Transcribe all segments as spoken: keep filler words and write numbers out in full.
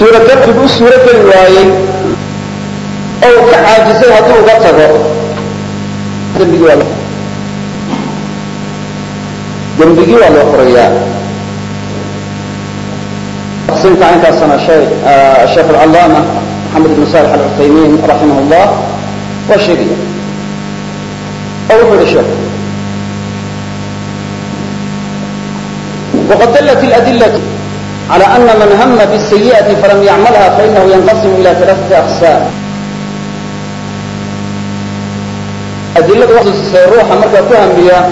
سورة ترتب سورة الواي أو كعاجزة هدو غطغو دنبقي والله دنبقي والله قرية أقسمت عنك أصنع الشيخ الشيخ العلامة محمد بن صالح العثيمين رحمه الله والشيخية أول الشيخ. وقد دلت الأدلة على أن من هم بالسيئة فلم يعملها فإنه ينقسم إلى ثلاثة أقسام. أدلة وقت الروح مركة تهم بها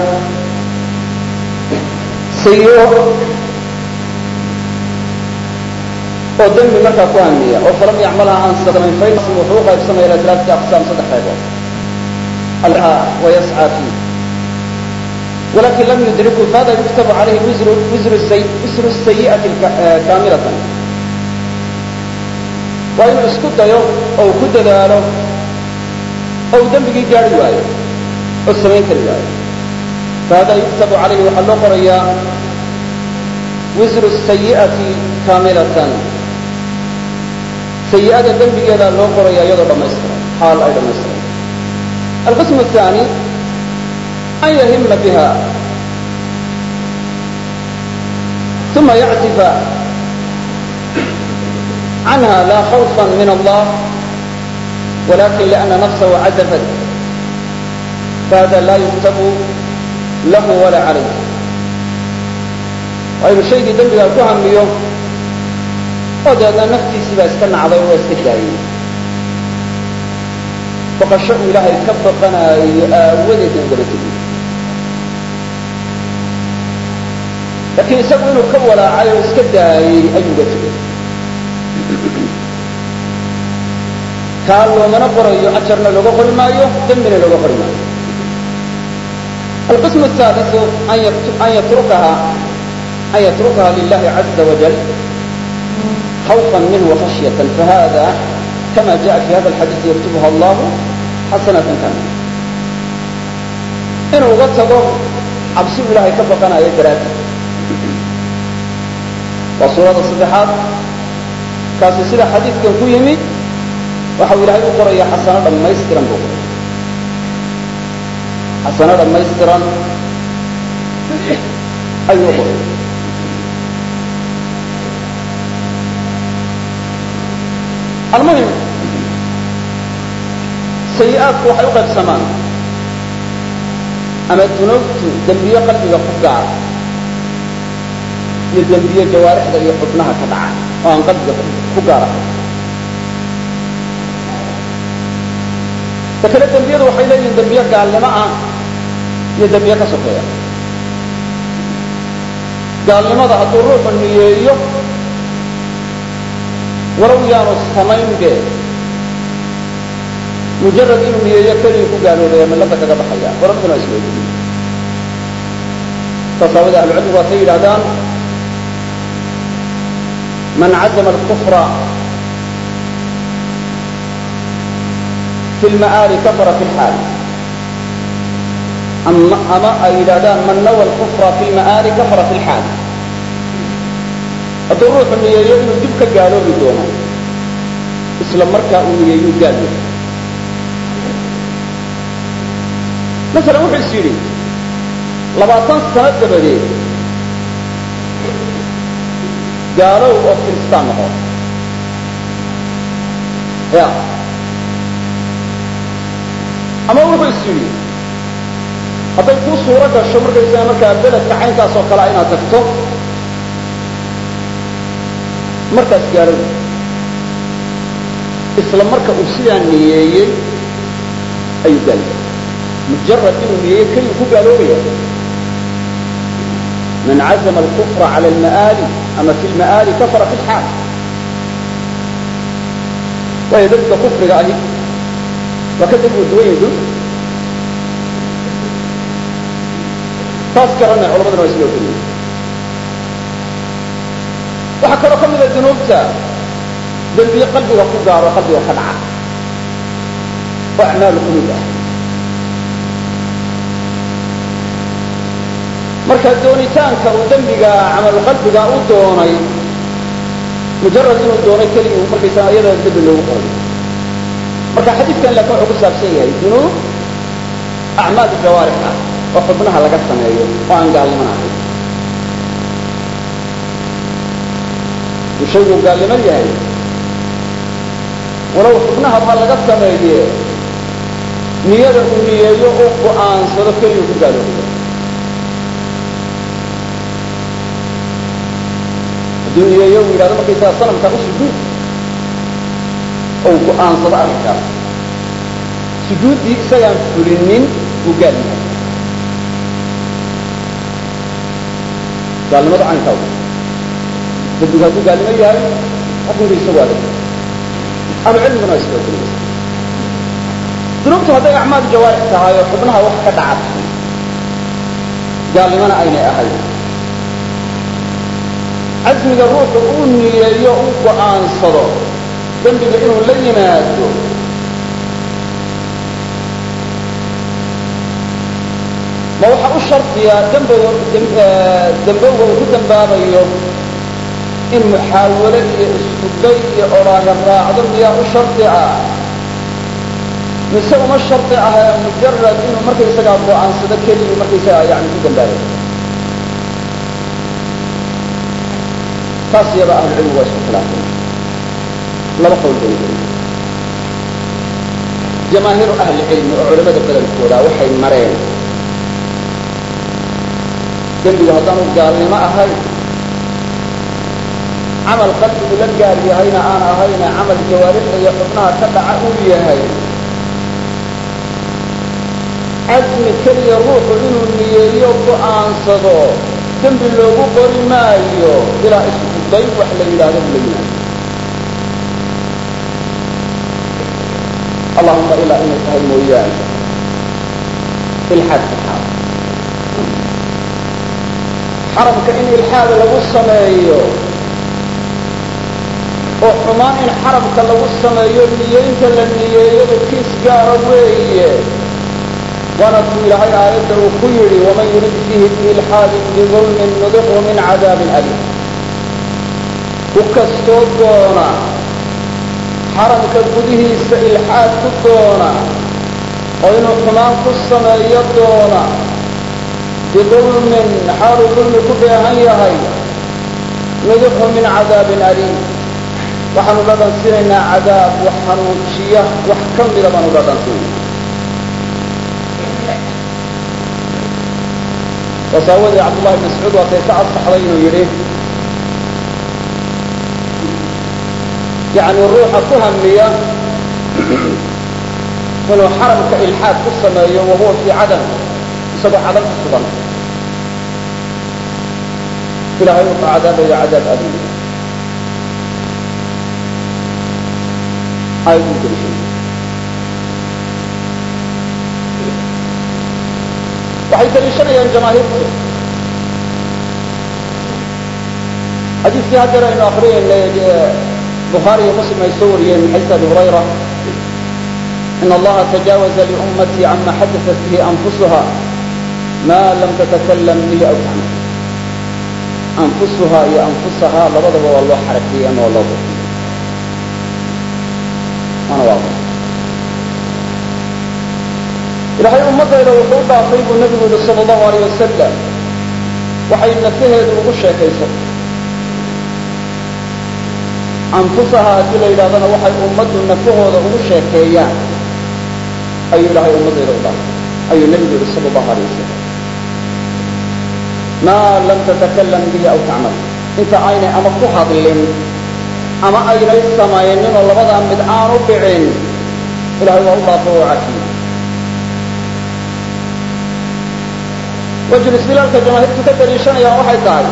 سيئة ودم مركة تهم بها وفلم يعملها عن صدمين فإن ينقسم وحوقها يقسم إلى ثلاثة أقسام صدق حيوان الها ويسعى فيه ولكن لم يدركه فهذا يكتب عليه وزر وزر السيئة وزر السيئة كاملة وإن اسكت يوم أو كد له أو دنبقي جاري وايه أو سمين كريوايه فهذا يكتب عليه وحلو قرية وزر السيئة كاملة سيئة دنبقي له قرية يضرب ميسرا حال أيضا ميسرا. القسم الثاني أن يهم بها ثم يعتف عنها لا خوفا من الله ولكن لأن نفسه عزفت فهذا لا يكتب له ولا عليه. وأي شيء دنبغا كهم بيوم وهذا نفتي سبا اسكن عضي واسكدائي فقد شعوا إلهي كبقنا ولد ولده لكن يسوي له كولا على اسكدائي أي وجه قالوا من قريو أجرنا لو قري مايو دمنا لو قري مايو. القسم الثالث أن يتركها أن يتركها لله عز وجل خوفا منه وخشية فهذا كما جاء في هذا الحديث يكتبها الله حسنة كاملة. إنه وقته عبسوا الله كبقنا يدرات وصورة الصدحات كاسسلة حديث كان كو يمي وحاول الله يقرأ يا حسنة لما يسترن بقرأ حسنة لما يسترن أي يقرأ. المهم سيئات وحيوقع بسمان أما الذنوب دنبية قلبي وقفقع يدنبية جوارح ذا يحبناها كدعا وأن قلبي وقفقع لكن الدنبية وحي لي الدنبية قال لما يدنبية كسوكية قال لماذا هتروح النية ولو يانو السمين به مجرد إنه يكري قالوا له من لك كذا بحياة وربنا اسمه تصاوذ أهل العلم وسيد الأذان من عزم الكفر في المآل كفر في الحال أما أما أي الأذان من نوى الكفر في المآل كفر في الحال الضروح أن يجب جبك قالوا بدونه إسلام مركا أن يجب قالوا مثلا وحي السيري لباطان سنة دبدين قالوا أفغانستان هو يا أما وحي السيري هذا يكون صورة الشمر كيسان مركا أبدالة كحين كاسو قلعين تكتو مركز قالوا إسلام مركا أبسيان نييي أي قالوا مجرد إنه يكري كو قالوا لي من عزم الكفر على المآل أما في المآل كفر في الحال ويذلك كفر عليه وكذبوا الدوين دول تذكر أن علماء الرسول الكريم وحكى لكم من الذنوب تا ذنبي قلبي وقدار وقلبي وخدعة وأعمال قلوبه marka doonitaanka uu dambiga amal qalbiga u doonay mujarad inuu doonay keligii markaysaa iyada dembi loogu qoray marka xadiidkan laakiin wuxuu ku saabsan yahay dunuub acmaal jawaarix ah oo xubnaha laga sameeyo oo aan gaalniman ahayn uu shaygu gaalniman yahay walow xubnaha baa laga sameeye niyada uu niyeeyo oo go'aansado keligii ku gaaloobayo hadduu niyeeyo uu yidhahdo markaysaa sanamkaa u sujuud oo uu go'aansado arrinkaas sujuuddii isagaan fulinin buu gaal yahay gaalnimadu caynkaa dembigu hadduu gaalnimo yahay xukunka isagu adag ama cilmiguna waa isoo gelaysa dunuubtu hadday acmaal jawaarix tahay oo xubnaha wax ka dhacatay gaalnimona aynay ahayn casmiga ruuxu uu niyeeyo uu go'aansado dembiga inuu la yimaado ma waxa u shardiya dembowga uu ku dembaabayo in muxaawalo iyo isku day iyo odhaaga raacdo miyaa u shardi ah mise uma shardi ahee mujarad inuu markaysagaa go'aansado keligii markaysagaa yani ku dembaabayo taas iyaba ahlucilmigu waa isku khilaafeen laba qowl bay leeyihiin jamaahiiru ahlicilmi oo culamada badankooda waxay mareen dembigu haddaanu gaalnimo ahayn camal qalbigu la gaar yahayna aan ahayne camal jawaarixda iyo xubnaha ka dhaca uu yahay casmi keliya ruuxu inuu niyeeyo go'aansado dembi loogu qori maayo ilaa isku day wax la yidhaahdo la yimaado allahuma ilaa inay tahay mooyaane ilxaad saxaaba xaramka in ilxaad lagu sameeyo oo xumaan in xaramka lagu sameeyo niyeynta la niyeeyada kiis gaara weeye waana ku ilaahay aayadda uu ku yidhi waman yurid fiihi biilxaadin bidulmin nudiqhu min cadaabin alim ku kastoo doona xaramka gudihiisa ilxaad ku doona oo inuu xumaan ku sameeyo doona bidulmin xaaluu dulmi ku dheehan yahay nudiqhu min cadaabin aliim waxaanu dhadhansinaynaa cadaab wax hanuujiya wax ka mida baanu dhadhansinayna wasaawadii cabdullahi bn mascuud waa kay ka asaxday inuu yidhi yani ruuxa ku hamiya inuu xaramka ilxaad ku sameeyo wahuwa fii cadan isagoo cadan ku sugan ilahay wuxuu cadaabayo cadaab aliim aayad u gelishay waxay daliishanayaan jamaahiirtu xadiiskii haddeer aynu akriyaynay bukhaari iyo muslim ay soo wariyeen min xadiis abi hurayra in allaha tajaawaza liummatii cama xadaثat bihi anfusuha ma lam tatakalam bihi aw tacmal anfusuha iyo anfusaha labadaba waa loo xarakeeyey ama waa loo bixiyey waana waadix ilaahay ummaddayda wuxuu u dhaafay buu nabigu yihi sala allahu alayh wasalam waxay nafaheedu ugu sheekayso anfusaha haddii la yidhahdana waxay ummaddu nafahooda ugu sheekeeyaan ayuu ilaahay ummaddayda u dhaafay ayuu nabigu yihi sala allahu alayh wasalam maa lam tatakalam bihi aw tacmal inta aynay ama ku hadlin ama aynay samaynin oo labadaa mid aanu dhicin ilahay waa u dhaafay oo cafiyey wajhu istidlaalka jamaahiirtu ka daliishanayaan waxay tahay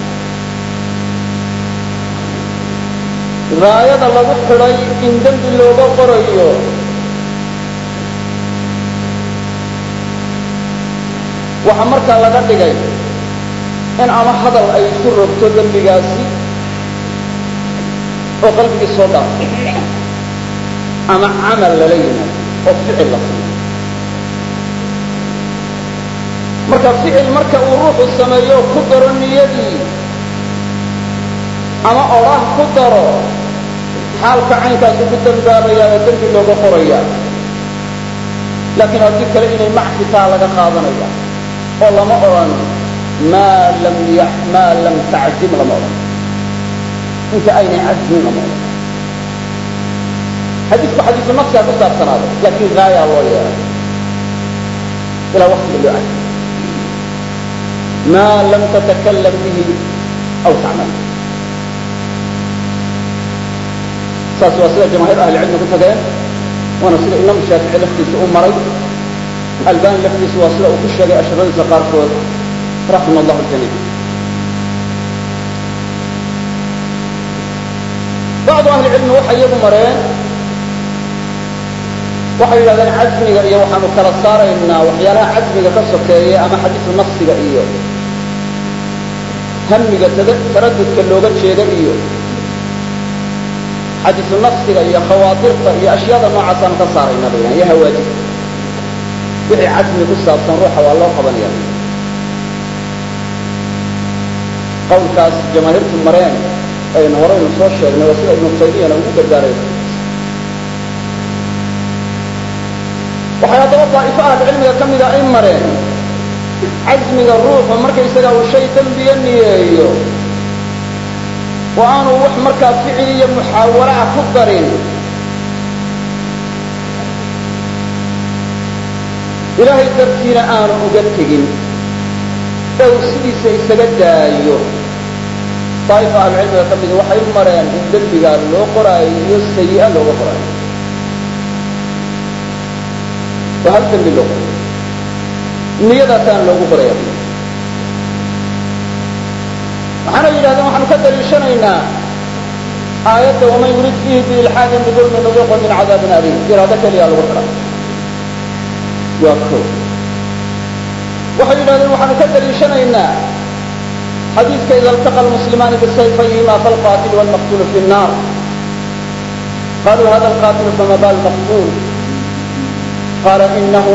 gaayada lagu xidhay in dembi looga qorayo waxa markaa laga dhigay in ama hadal ay isu rogto dembigaasi oo qalbigii soo dhaafo ama camal lala yimaado oo ficil la sameyo marka ficil marka uu ruuxu sameeyo ku daro niyadii ama odhaah ku daro xaalka caynkaasu ku dambaabayaa oo dembi looga qoraya laakiin haddii kale inay macsi taa laga qaadanaya oo lama odhan maa lam maa lam taczim lama odhan inta aynay cazmin lama odhan xadiidku xadiisu nafsiga ku saabsanaado laakiin gaayaa loo yeelay ilaa waktiga loo cazmi maa lam tatakalam bihi aw tacmal saas waa sida jamaahiir ahlicilmi ku tageen waana sida imaam shaafici laftiisa u maray albani laftiisa waa sida uu ku sheegay asharadiisa qaarkood raxima allahu ljamiic bacdu ahlicilmi waxay iyagu mareen waxay yidhahdeen casmiga iyo waxaanu kala saaraynaa waxyaalaha casmiga ka sokeeya ama xadiisu nafsiga iyo hamiga taradudka looga jeeda iyo xadiisu nafsiga iyo khawaatirta iyo ashyaada noocaasaan ka saarayna bayaan iyo hawaajib wixii casmi ku saabsan ruuxa waa loo qabanaya qawlkaas jamaahiirtu mareen aynu horaynu soo sheegnay waa sida ibnu taymiyana ugu gargaaray waxay haddaba daa'ifo ahlicilmiga ka mida ay mareen casmiga ruuxu markaysaga uu shay dembiga niyeeyo oo aanu wax markaa ficil iyo muxaawalaha ku darin ilaahay dartiina aanu uga tegin ee uu sidiisa isaga daayo daa'ifo ahlucilmiga ka mida waxay mareen in dembigaa loo qoraayo iyo sayi'a looga qoraayo waa hal dembi loo qorayo niyadaasaan loogu qoraya waxaana yidhahdeen waxaanu ka daliishanaynaa aayadda waman yurid fiihi biilxaadin bidulmin nuduqu min cadaabin aliim iraado keliyaa lagu xidha waa ko waxay yidhahdeen waxaanu ka daliishanaynaa xadiidka ida altaqa almuslimaani bisayfayhima falqaatilu walmaqtulu fi nnaar qaluu hada alqaatilu fama bal maqtul qala inahu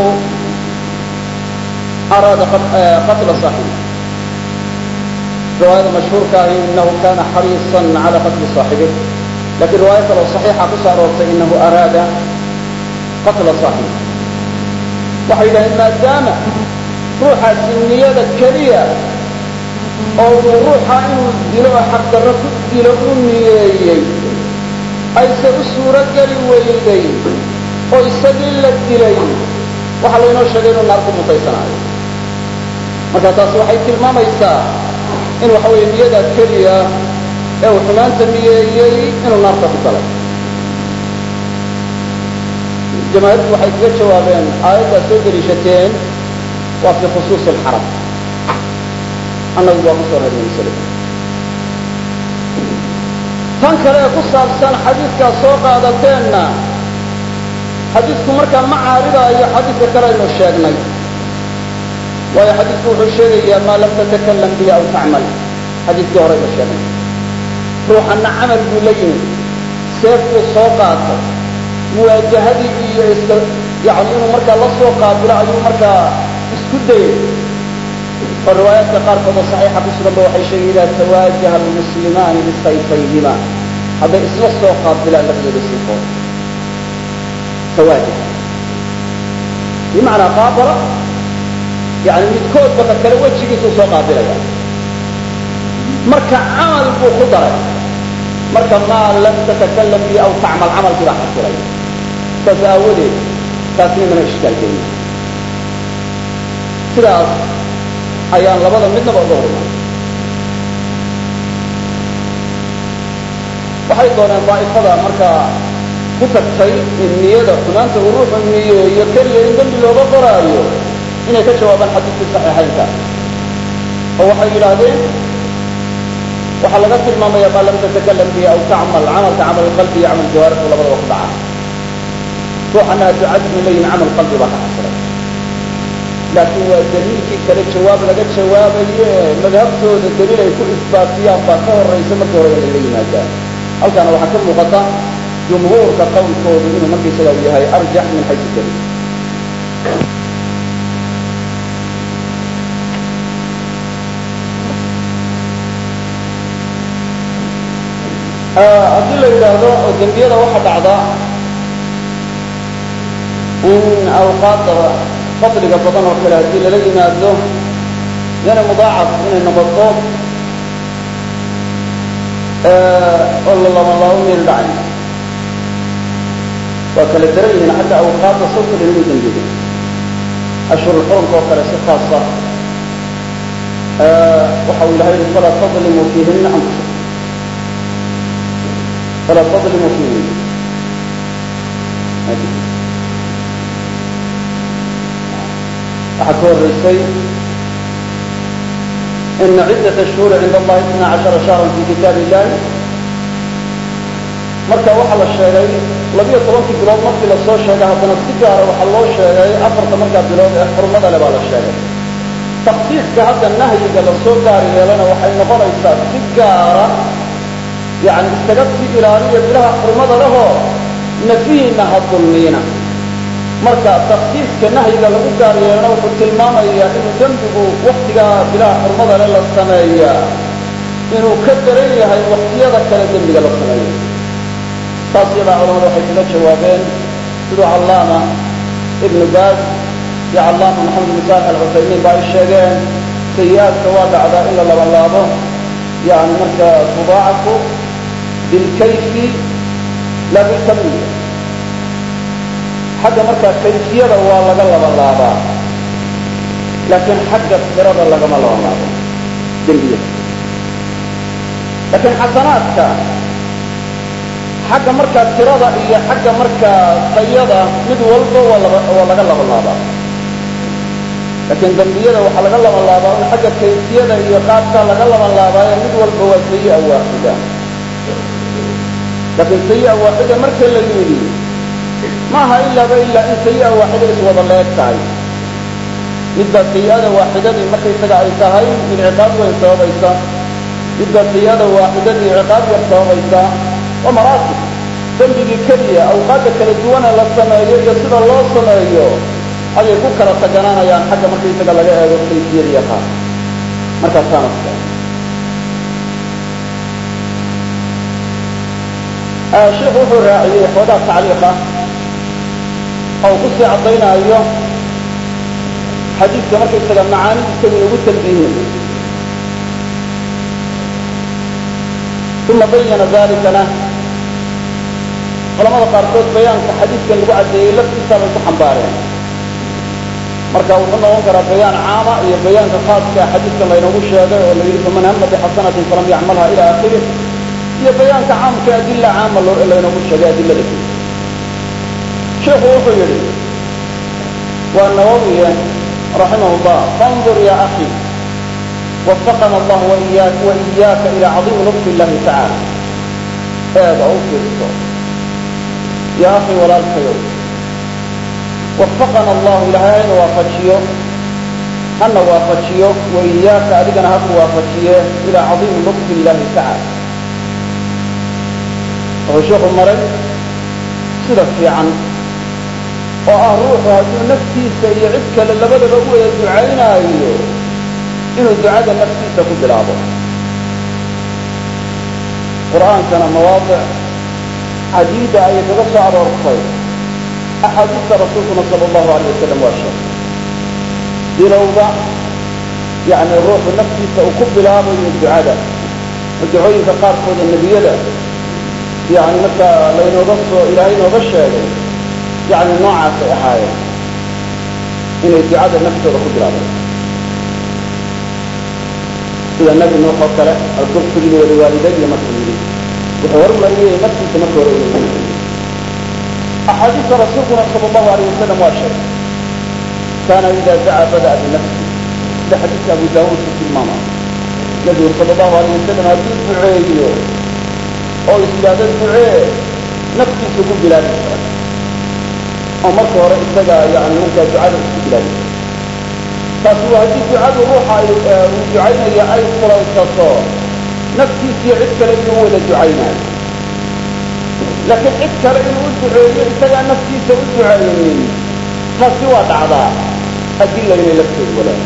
araada qatla صaaxibi riwaayada mashhuurka ahi inahu kana xariiصa cala qatli صaaxibih lakin riwaayo kaloo صaxiixa ku soo aroortay inahu araada qatla صaaxibih waxay yidhahdeen maadaama ruuxaasi niyada keliya oo uu ruuxa inuu dilo oo xaqdarro ku dilo u niyeeyey ayse u suuro geli weyday oo isagii la dilay waxaa laynoo sheegay inuu naar ku mutaysanaayo marka taasi waxay tilmaamaysaa in waxa weeye niyada keliya ee uu xumaanta niyeeyey inuu naarta ku galay jamaahiirtu waxay kaga jawaabeen aayaddaa soo deliishateen waa fi khusuusi alxaram annagu waa ku soo reernay masalada tan kale ee ku saabsan xadiidkaa soo qaadateenna xadiidku markaa ma caaridaayo xadiidka kale aynu sheegnay waayo xadiidku wuxuu sheegayaa maa lam tatakalam bihi aw tacmal xadiidkii horeynu sheegnay ruuxanna camal buu la yimid seef buu soo qaatay muwaajahadii iyo iska yani inuu markaa la soo qaabilo ayuu markaa isku dayay oo riwaayaadka qaarkood oo saxiixa ku suganba waxay sheegay idaa tawaajaha almuslimaani bisayfayhima hadday isla soo qaabilaan labadooda siifood tawaajaha bimacnaa qaabala yani midkoodba ka kale wejigiisuu soo qaabilaya marka camal buu ku daray marka maa lam tatakalam bihi aw tacmal camalkii baa xasilay saas aawadeed taasna mana ishkaal gelina sidaas ayaan labada midnaba uga hormay waxay dooneen daa'ifada markaa ku tagtay in niyada xumaanta uu ruuxu niyeeyo keliya in dembi looga qoraayo inay ka jawaabaan xadiidkii saxiixaynka oo waxay yidhaahdeen waxaa laga tilmaamaya maa lam tatakalam bihi aw tacmal camalka camal qalbi iyo camal jawaarixu labadaba ku dhaca ruuxana hadduu casmi la yimi camal qalbi baa ka xasilay laakiin waa daliilkii kale jawaab laga jawaabaye madhabtooda daliil ay ku isbaatiyaan baa ka horaysa markii hore inay la yimaadaan halkaana waxaa ka muuqata jumhuurka qawlkoodu inuu markaysaga u yahay arjax min xaysu daliil haddii la yidhaahdo oo dembiyada waxa dhacda in awqaadda fadliga badan oo kale haddii lala yimaado yana mudaacaf inay noqoto oo la labanlaabo meel dhacay waa kala daran yihiin xagga awqaadda sawta lalagu dembiyo ashhurulxurumka oo kale si khaasa waxa uu ilahay yihi falaa tadlimuu fiihina anfusakum falaa tadlimuu fiihina waxaa ka horeysay ina ciddat ashhuuri cinda allahi itna cashara shahran fi kitaab illahi marka waxaa la sheegay labiyo tobankii bilood markii lasoo sheegay haddana si gaara waxaa loo sheegay afarta markaa bilood ee xurmada le baa la sheegay taksiiska hadda nahyiga lasoo gaari yeelana waxay noqonaysaa si gaara yani iskaga sii ilaaliya bilaha xurmada lehoo nafihiina ha dulmiina marka taksiiska nahyiga lagu gaar yeelana wuxuu tilmaamayaa inuu dembigu waktigaa bilaha xurmada le la sameeyaa inuu ka daran yahay waktiyada kale dembiga la sameeya taas yadaa culamadu waxay kaga jawaabeen siduu callaama ibnu baaz iyo callaama maxamed ibn saalix alcusaymiin ba ay sheegeen sayi-aadka waa dhacdaa in la labanlaabo yani marka tudaacafu bilkayfi la bilkamiya xagga markaa kayfiyada waa laga labanlaabaa laakiin xagga tirada lagama labanlaabo dembiyada laakiin xasanaadka xagga markaa tirada iyo xagga markaa tayada mid walba waa laga labanlaabaa laakiin dembiyada waxaa laga labanlaabaa in xagga kayfiyada iyo qaabkaa laga labanlaabaayo mid walba waa sayi-a waaxida laakiin sayi-a waaxida marka la yidhi maaha ilaaba ilaa in sayi-a waaxida iswada leeg tahay midbaa sayi-ada waaxidadii markaysaga ay tahay mid ciqaab weyn sababaysa midbaa sayi-ada waaxidadii ciqaab yar sababaysa waa maraatib dembigii keliya awqaadda kala duwana la sameeyo iyo sida loo sameeyo ayay ku kala taganaanayaan xagga markaysaga laga eego kayfiyada iyo qaab markaasaana sheikhu wuxuu raaciyey xoogaa tacliiqa oo uu kusii caddaynaayo xadiidka markaysaga macaanidiisa inagu tanbiihin uma bayana dalikana culamada qaarkood bayaanka xadiidkan lagu caddeeyey laftiisaa bay ku xambaareen marka wuxuu noqon karaa bayaan caama iyo bayaanka khaaska xadiidkan laynoogu sheegay oo la yidhi faman hama bixasanatin falam yacmalha ila akhirih iyo bayaanka caamka adila caama laynoogu sheegay adilada sheikhu wuxuu yidhi waa nawawiye raximah llah fandur ya akhi wafaqana allah waiyaka ila cadiimi lutfi illahi tacala eeda u fiirso ya akhi walaalkayow wafaqana allahu ilahay hayna waafajiyo hana waafajiyo waiyaaka adigana haku waafajiye ila cadiimi lutfi illahi tacala wuxuu sheikhu maray sida fiican oo ah ruuxu hadduu naftiisa iyo cid kale labadaba u wada ducaynaayo inuu ducada naftiisa ku bilaabo qur'aankana mawaadic cadiida ayay kaga soo aroortay axaadiista rasuulkuna sala allahu alayh wasalam waa sheegay bilowda yani ruuxu naftiisa uu ku bilaabayo ducada ducooyinka qaarkooda nebiyada yani markaa laynooga soo ilaahay inooga sheegay yani noocaasay ahaayeen inay ducada naftooda ku bilaabeen sida nabi nuux oo kale adkurfiri waliwaalidaya markuu yidhi wuxuu hormariyey naftiisa marka hore inu axaadiista rasuulkuna sala allahu alayh wasalam waa sheegay kaana ida dacaa bada'a binafsi sida xadiidka abu daawuud ku tilmaama nabigu sala allahu alayh wasalam hadduu duceeyo oo is yidhaahdo ducee naftiisa ku bilaabi kara oo marka hore isaga yani markaa ducada isku bilaabi kara taasi waa haddii ducadu ruuxa uu ducaynayo ay fulaysato naftiisiyo cid kale inuu wada ducaynaayo laakiin cid kale inuu u duceeyo isagaa naftiisa u ducaynin taasi waa dhacdaa adilla inay lafteed walaan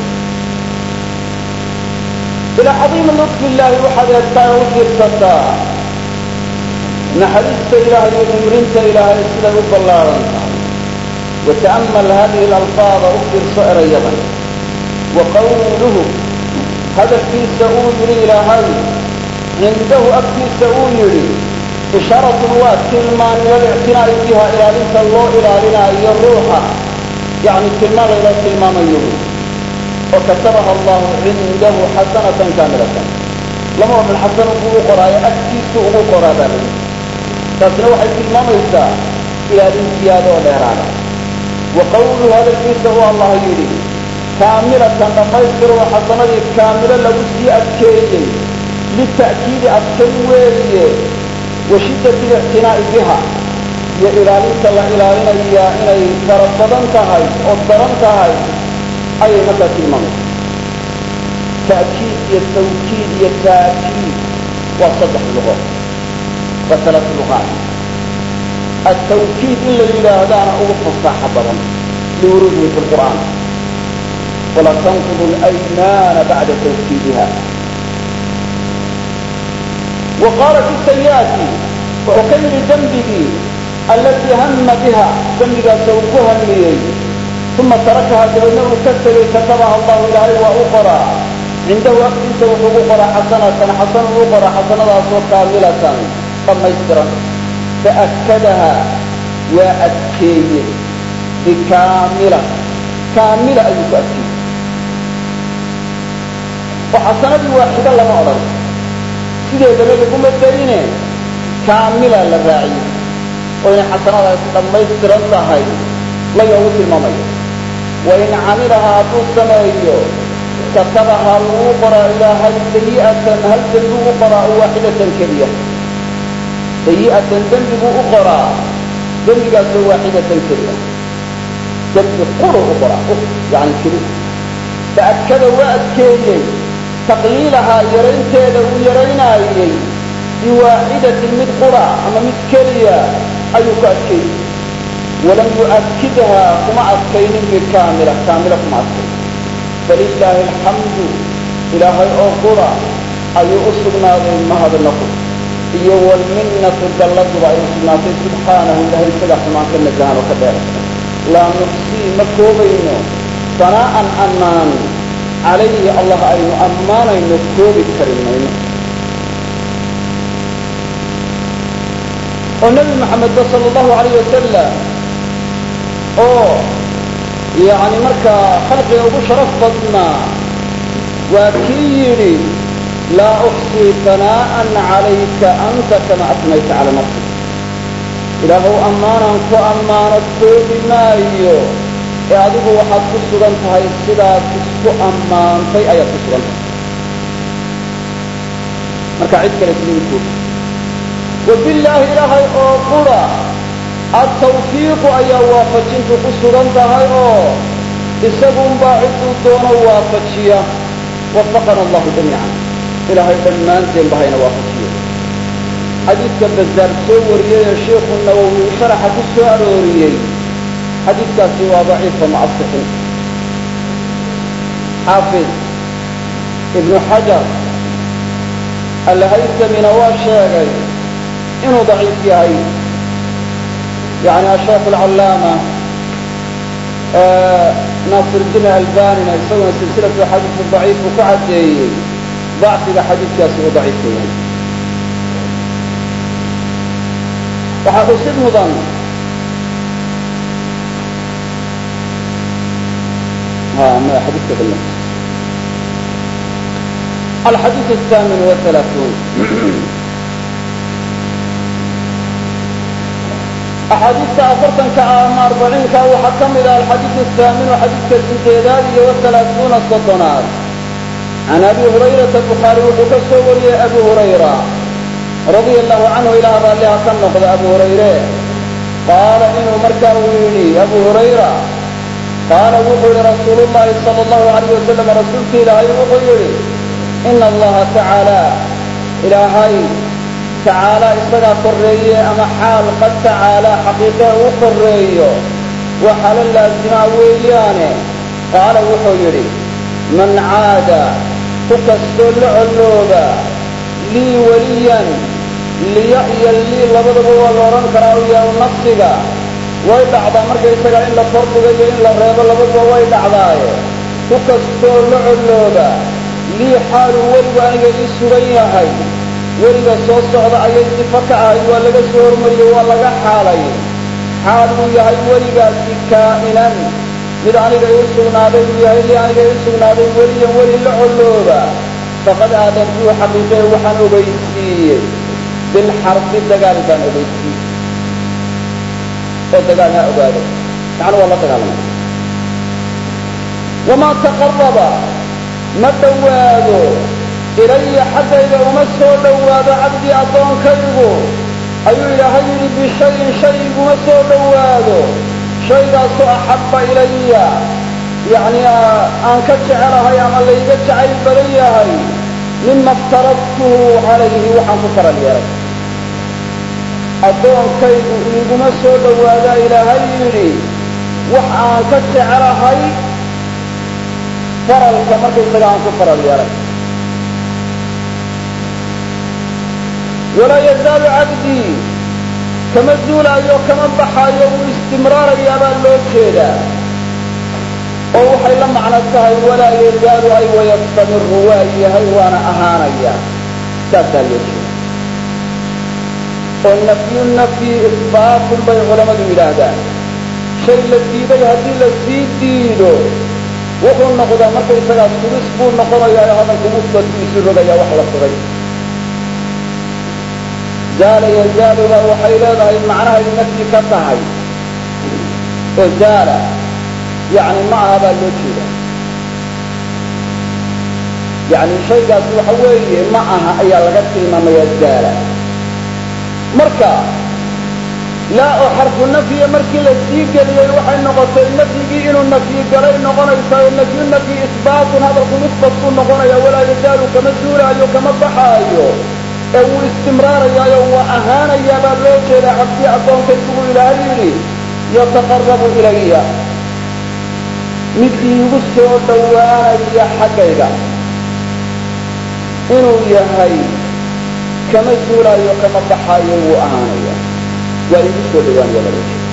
ilaa cadiimi lutfi illaahi waxaad eegtaa oo u fiirsataa نحرست إلهي وإمرنت إلهي سلم بالله وتأمل هذه الألفاظ أكثر صائر يضا وقوله هذا في سؤول إلهي عنده أكثر سؤول إشارة الواد كلمان والاعتناء بها إلى لنت الله إلى لنا الروح يعني كلمان إلى كلمان يوم وكتبها الله عنده حسنة كاملة لما من حسن أقرأ أكثر أقرأ ذلك تسنوح كلمان يسا إلى الانتياد والإرادة وقول هذا الكيس هو الله يريد كاملة لما يذكر وحسنة كاملة لوسي أكيد للتأكيد أكيد وشدة الاعتناء بها يا إلاليك الله إلالينا يا إلي فرصدنتهاي أصدرنتهاي أي متى المنطق تأكيد يتوكيد يتأكيد وصدح اللغات وثلاث لغات التوكيد إلا لله دعنا أغفر صاحبا لوروده في القرآن ولا تنقضوا الأيمان بعد توكيدها وقال في السيئات وحكم ذنبه التي هم بها ذنبها سوقها لي ثم تركها بأنه كتب كتبها الله إلهي وأخرى عنده وقت سوق أخرى حسنة حسنة أخرى حسنة أصوات كاملة فميسرا فأكدها وأكيد بكاملة كاملة أي تأكيد وحسنة واحدة لما أرد sideeda laguma darine kaamila la raaciyo oo in xasanada dhammaystiran tahay lagu tilmaamayo wa in camilaha hadduu sameeyo katabaha lagu qoraa ilaahay sayi'atan hal dembi u qoraa waaxidatan keliya sayi'atan dembigu u qoraa dembigaasoo waaxidatan keliya dembi quru u qoraa yani keliya فأكد وأكيد تقليلها يرينتيد ويرينايي بواحدة من قرى أما متكلية أيك أكيد ولم يؤكدها كما أكين بكاملة كاملة كما أكين فلله الحمد إلهي أخرى أي أصبنا ذي هذا النقل إيه والمنة الدلت وأي أصبنا سبحانه الله سبح ما كنا جهان وكذلك لا نحصي مكوبين ثناء أمان عليه الله أي أمانا مكوب الكريمين والنبي محمد صلى الله عليه وسلم أوه يعني مركا خلقي أبو شرف ضدنا وكيري لا أحصي ثناء عليك أنت كما أثنيت على نفسك إذا هو أمانا فأمانا كوب مايو أعذب وحد كسران فهي السلاة كسو أمان في آيات كسران مركا عيد كالسلين كوب وبالله إلهي أقرى التوفيق أي وافجين كسران فهي إسابهم باعث دون وافجية وفقنا الله جميعا إلهي بنمان زين بهينا وافجية حديث كبزار سوريا يا شيخ النووي شرح كسو أروريي حديث كاسي وضعيف ومعصف حافظ ابن حجر الهيثمي نواشيغي إنه ضعيف يهي يعني الشيخ العلامة آه ناصر الدين الألباني يسوي سلسلة الحديث الضعيف وكعدي ضعف إلى حديث كاسي وضعيف يعني وحاصل مضان ها ما حديث كذا الحديث الثامن والثلاثون أحاديث أفرطا كأما أربعين كأو حكم إلى الحديث الثامن وحديث كالسنتيداد والثلاثون السطنات عن أبي هريرة البخاري وحكسه ولي أبي هريرة رضي الله عنه إلى هذا اللي أكن نقض أبو هريرة قال إنه مركويني أبو هريرة قال وحي رسول الله صلى الله عليه وسلم رسولك إلهي وحي إن الله تعالى إلهي تعالى إصدقى قرية أما حال قد تعالى حقيقة وقرية وحال اللازمة ويانه قال وحي من عاد فكسل علوبة لي وليا liya iyo lii labadaba waa la odhan karaa u yahay naqsiga way dhacdaa markaysaga in la kordhigayo in la reebo labadaba way dhacdaaye ku kastoo la collooba lii xaaluu weligu aniga ii sugan yahay weliga soo socda ayay sifo ka ahayd waa laga soo hormariyo waa laga xaalay xaal uu yahay weligaasi kaa'inan mid aniga ii sugnaaday uu yahay li aniga ii sugnaaday weliyan weli la collooba faqad aadantuu xaqiiqee waxaan ogeysiiyey bilxarbi dagaal baan ogeysiiyey oo dagaal ha ogaado macna waa la dagaalamay wamaa taqaraba ma dhowaado ilaya xaggayga uma soo dhowaado cabdii addoonkaygu ayuu ilaahay yidhi bishayin shay iguma soo dhowaado shaygaasoo axabba ilaya yacni aan ka jecelahay ama layga jacayl badan yahay mima iftaradtuhu calayhi waxaan ku faral yeelay addoonkaygu iguma soo dhowaadaa ilaahay yidhi wax aan ka jecelahay faralka markaysaga aan ku faral yeelay walaa yazaalu cabdii kama zuulaayo kama baxaayo wuu istimraarayaa baa loo jeedaa oo waxay la macno tahay walaa yazaalu ay wayastamiru waa yahay waana ahaanaya saasaa loo jeeda oo nafyu nafyi isbaatun bay culammadu yidhaahdaan shay la diiday haddii la sii diido wuxuu noqdaa markaysagaa sugis buu noqonayaa hadalku musbad buu isu rogayaa wax la sugay zaala yazaaluba waxay leedahay macnahay nafyi ka tahay oo zaala yani ma aha baa loo jeeda yani shaygaasi waxa weeye ma aha ayaa laga tilmaamaya zaala marka laa oo xarfu nafyiga markii la sii geliyey waxay noqotay nafyigii inuu nafyi galay noqonaysaa oo nafyu nafyi isbaatun hadalku musbat buu noqonaya walaa yazaalu kama zuulaayo kama baxaayo ee wuu istimraarayaayo waa ahaanayaa baa loo jeedaa cabdii addoonkaygu buu ilaahay yidhi yataqarabu ilaya mid iigu soo dhowaanaya xaggayga inuu yahay kama zuulaayo kama baxaayo wuu ahaanaya waa iigu soo dhowaanaya baa loo jeeda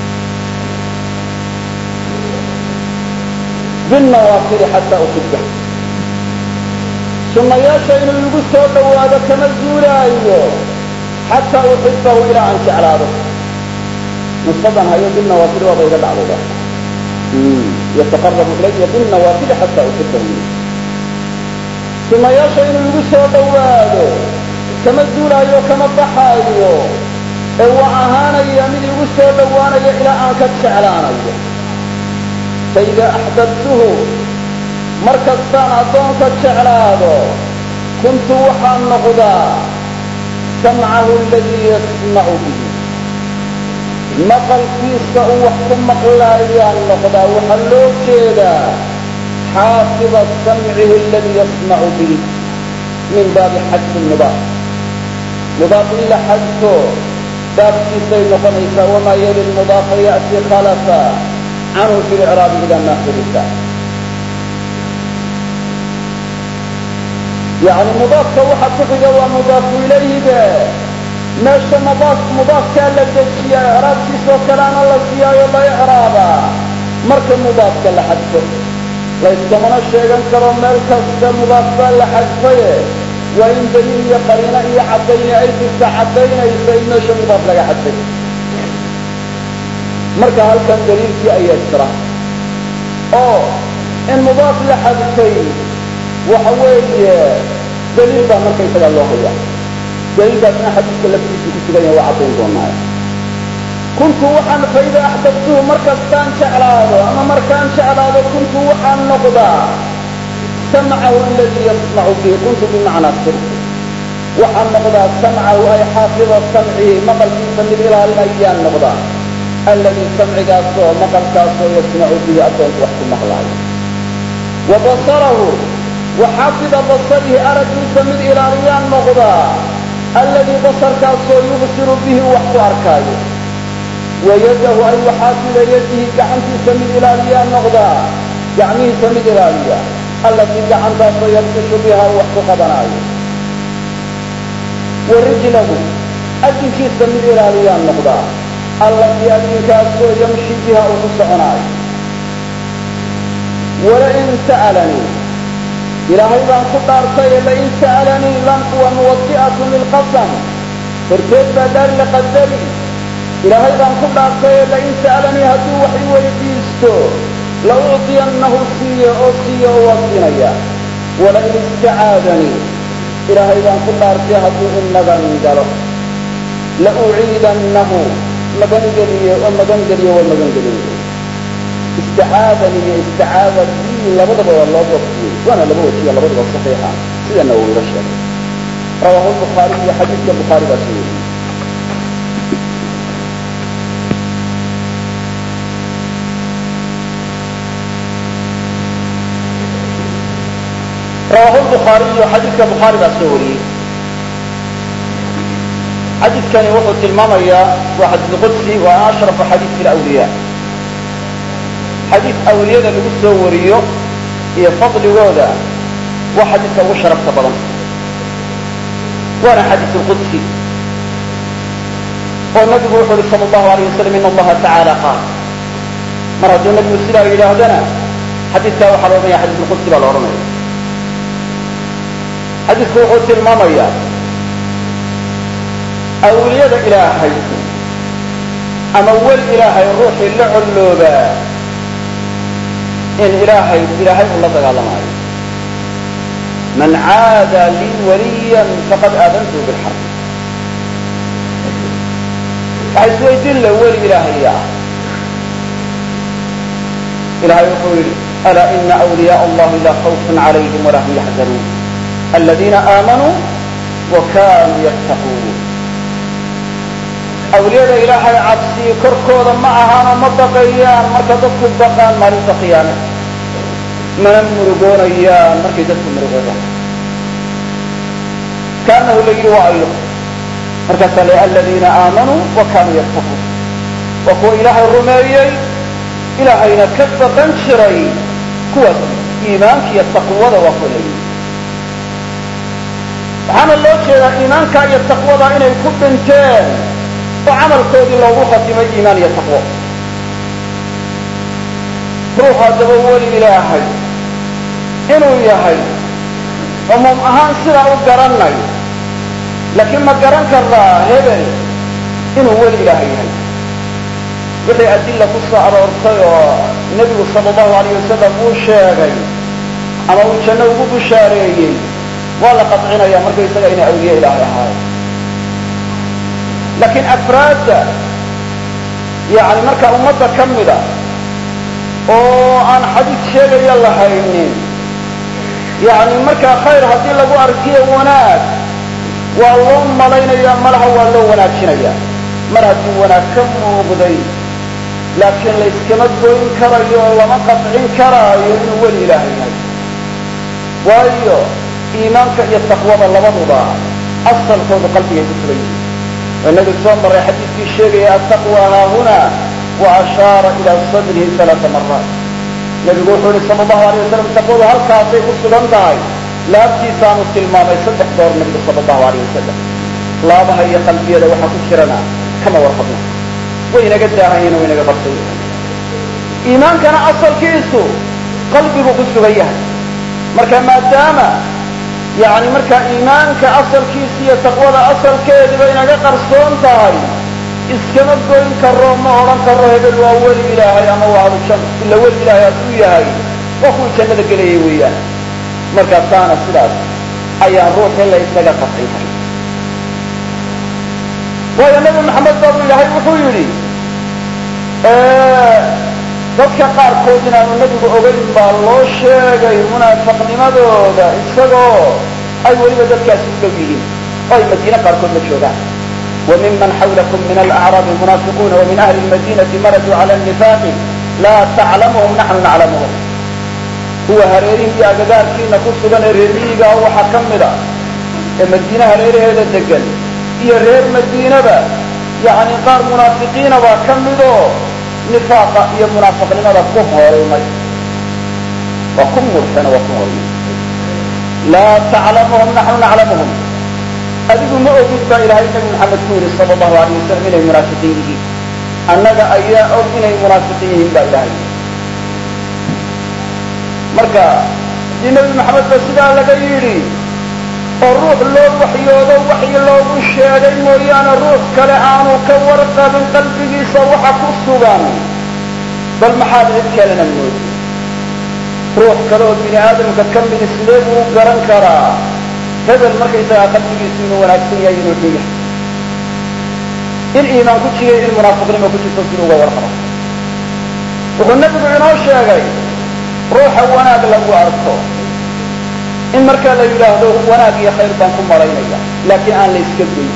binnawaafili xataa uxibba sunnayaasha inuu igu soo dhowaado kama zuulaayo xataa uxibahu ilaa aan jeclaado nusadan hayo binnawaafili waaba iga dhacdayba yataqarabu ilaya binnawaafili xataa uxibahu sunnayaasha inuu igu soo dhowaado kama zuulaayo kama baxaayo ee waa ahaanaya mid igu soo dhowaanaya ilaa aan ka jeclaanayo faidaa axbabtuhu markastaan addoonka jeclaado kuntu waxaan noqdaa samcahu aladii yasmacu bihi maqalkiisa uu wax ku maqlaayaan noqdaa waxaa loo jeedaa xaafida samcihi aladii yasmacu bihi min baabi xadfi mudaaf mudaaf in la xadfo baabkiisay noqonaysaa wamaa yali mudaafa ya'ti khalafa canhu fi licraabi idaa maa xudisa yani mudaafka waxa ku xiga waa mudaafu ilayhibe meesha mudaaf mudaafkaa la dejiyaa icraabkiisoo kaleana la siiyaayo la icraabaa marka mudaafka la xadfo layskamana sheegan karo meel kasta mudaaf baa la xadfaye waa in daliil iyo qariino iyo caddayni ay jirta caddaynaysa in meesha mudaaf laga xadfay marka halkan daliilkii ayaa jira oo in mudaaf la xadfay waxa weeye daliil baa markaysagaa loo haya daliilkaasna xadiiska laftiisu ku sugan yahay waa caddayn doonaayo kuntu waxaan faida axbabtuhu markastaan jeclaado ama markaan jeclaado kuntu waxaan noqdaa samcahu aladii yasmacu bihi kuntu bimacnaa sirtu waxaan noqdaa samcahu ay xaafida samcihi maqalkiisa mid ilaalinayaan noqdaa alladii samcigaasoo maqalkaasoo yasmacu bihi addoonku wax ku maqlaayo wa basarahu waxaafida basarihi araggiisa mid ilaaliyaan noqdaa alladii basarkaasoo yubsiru bihi wax ku arkaayo wayadahu ay waxaafida yadihi gacantiisa mid ilaaliyaan noqdaa gacmihiisa mid ilaaliya allatii gacantaasoo yabtishu bihaa wax ku qabanaayo wa rijlahu adinkiisa mid ilaaliyaan noqdaa allatii adinkaasoo yamshi biha uu ku soconaayo walain sa'alanii ilaahay baan ku dhaartay lain sa'alanii lam huwa muwadi'atu lilqasam horteed baa daar la qadari ilaahay baan ku dhaartay lain sa'alanii hadduu wax i weydiisto la ucطiyannahu siiyo oo siiyo oo waa siinaya walain istacaadanii ilaahay baan ku dhaartay hadduu i magan galo la uciidannahu magangeliyo oo magangeliyo waa magangeliyo isticaadani iyo isticaada bi labadaba waa loo doortiyey waana laba wajiya labadaba saxiixa sidana uu ila sheegay rawahu lbukhaariy xadiidka bukhaari baa soo wariyey rawahu lbukhaariyu xadiidka bukhaari baa soo wariyey xadiidkani wuxuu tilmaamayaa waa xadiid qudsi waa ashrafu xadiid alawliyaa xadiid awliyada lagu soo wariyo iyo fadligooda waa xadiidka ugu sharafta badan waana xadiid qudsi oo nabigu wuxuu uhi sala allahu alayh wasalam in allaha tacaala qaal mar hadduu nabigu sidaa yidhaahdana xadiidkaa waxaa la odhanaya xadiid qudsi baa la odhanaya xadiidku wuxuu tilmaamayaa awliyada ilaahay ama wel ilaahay ruuxii la colloobaa in ilaahay ilaahay uu la dagaalamaayo man caada lii waliyan faqad aadantuhu bilxarb waxay isweydiin la weli ilaahay ah ilahay wuxuu yidhi alaa ina awliyaء allahi laa khawfun calayhim walaa hum yaxzanuun aladiina aamanuu wa kanuu yattaquun awliyada ilaahay cabsiyi korkooda ma ahaano ma baqayaan marka dadku baqaan maalinta qiyaame mana murugoonayaan markay dadku murugoodaan kaanahu la yidhi waa ayo markaasaa la aladiina aamanuu wa kanuu yattaquun waa kuwa ilaahay rumeeyey ilaahayna ka baqan jiray kuwaas iimaanka iyo taqwada waa kuwa la yidhi waxaana loo jeedaa iimaanka iyo taqwada inay ku dhinteen oo camalkoodii loogu khatimay iimaan iyo taqwo ruux haddaba weli ilaahay inuu yahay cumuum ahaan sidaa u garanay laakiin ma garan karaa hebel inuu weli ilaahay yahay wixii adilla ku soo aroortay oo nebigu sala allahu alayh wasalam uu sheegay ama uu janno ugu bushaareeyey waa la qadcinaya markaysaga inay awliye ilaahay ahaayo laakiin afraadda yani markaa ummadda ka mida oo aan xadiid sheegaya lahaynin yani markaa khayr haddii lagu arkiyo wanaag waa loo malaynaya malaha waa loo wanaajinaya mar haddii wanaag ka muuqday laakiin layskama goyn karayo oo lama qadcin karaayo inuu weli ilaahay yahay waayo iimaanka iyo taqwada labaduba asalkooda qalbigay ku sugan yihiin oo nabi soo maray xadiidkii sheegaya attaqwa haahuna wa ashaara ilaa sadrihi alaaa maraat nabigu wuxuu yihi sala allahu alayh wasalam taqwadu halkaasay ku sugan tahay laabtiisaanu tilmaamay saddex goor nabigu sala allahu alayh wasalam laabaha iyo qalbiyada waxaa ku jirana kama warqabna way inaga daahayeen o inaga qabtay iimaankana asalkiisu qalbigu ku sugan yahay marka maadaama yani markaa iimaanka asalkiisa iyo taqwada asalkeediba inaga qarsoon tahay iskama goyn karo ma odhan karo hebel waa weli ilaahay ama waa ahlujanna ila weli ilaahay hadduu yahay waa kuwii jannada gelayay weeyaan markaa taana sidaas ayaan ruuxi la ysaga qadcin karin waayo nabi maxamed baabu ilaahay wuxuu yidhi dadka qaarkood inaanu nebigu ogayn baa loo sheegay munaafiqnimadooda isagoo ay weliba dadkaasi u dhow yihiin oo ay madiine qaarkood la joogaan وممن حولكم من الأعراب المنافقون ومن أهل المدينة مردوا على النفاق لا تعلمهم نحن نعلمهم هو هريرين يا جداركين كسبان الرميقة هو حكمدا المدينة هريري هذا الدقل هي رير مدينة با يعني قار منافقين وكمدوا نفاقا هي منافقين هذا كم هريمي وكم مرحنا وكم هريمي لا تعلمهم نحن نعلمهم adigu ma ogid baa ilaahay nabi maxamed ku yidhi sala allahu alayh wasalam inay munaafiqiin yihiin annaga ayaa og inay munaafiqiin yihiin baa ilaahay marka haddii nabi maxamed ba sidaa laga yidhi oo ruux loo waxyoodo waxyi loogu sheegay mooyaane ruux kale aanu ka warqabin qalbigiisa waxa ku sugan bal maxaad cid kalena moodi ruux kale oo bini aadamka ka midi sidee buu u garan karaa hebel markaysagaa qalbigiisu inuu wanaagsan yahay inuu xun yahay in iimaan ku jigay in munaafiqnimo ku jirto si uga warqabo wuxuu nebigu inoo sheegay ruuxa wanaag lagu arko in markaa la yidhaahdo wanaag iyo khayr baan ku malaynaya laakiin aan la iska goyn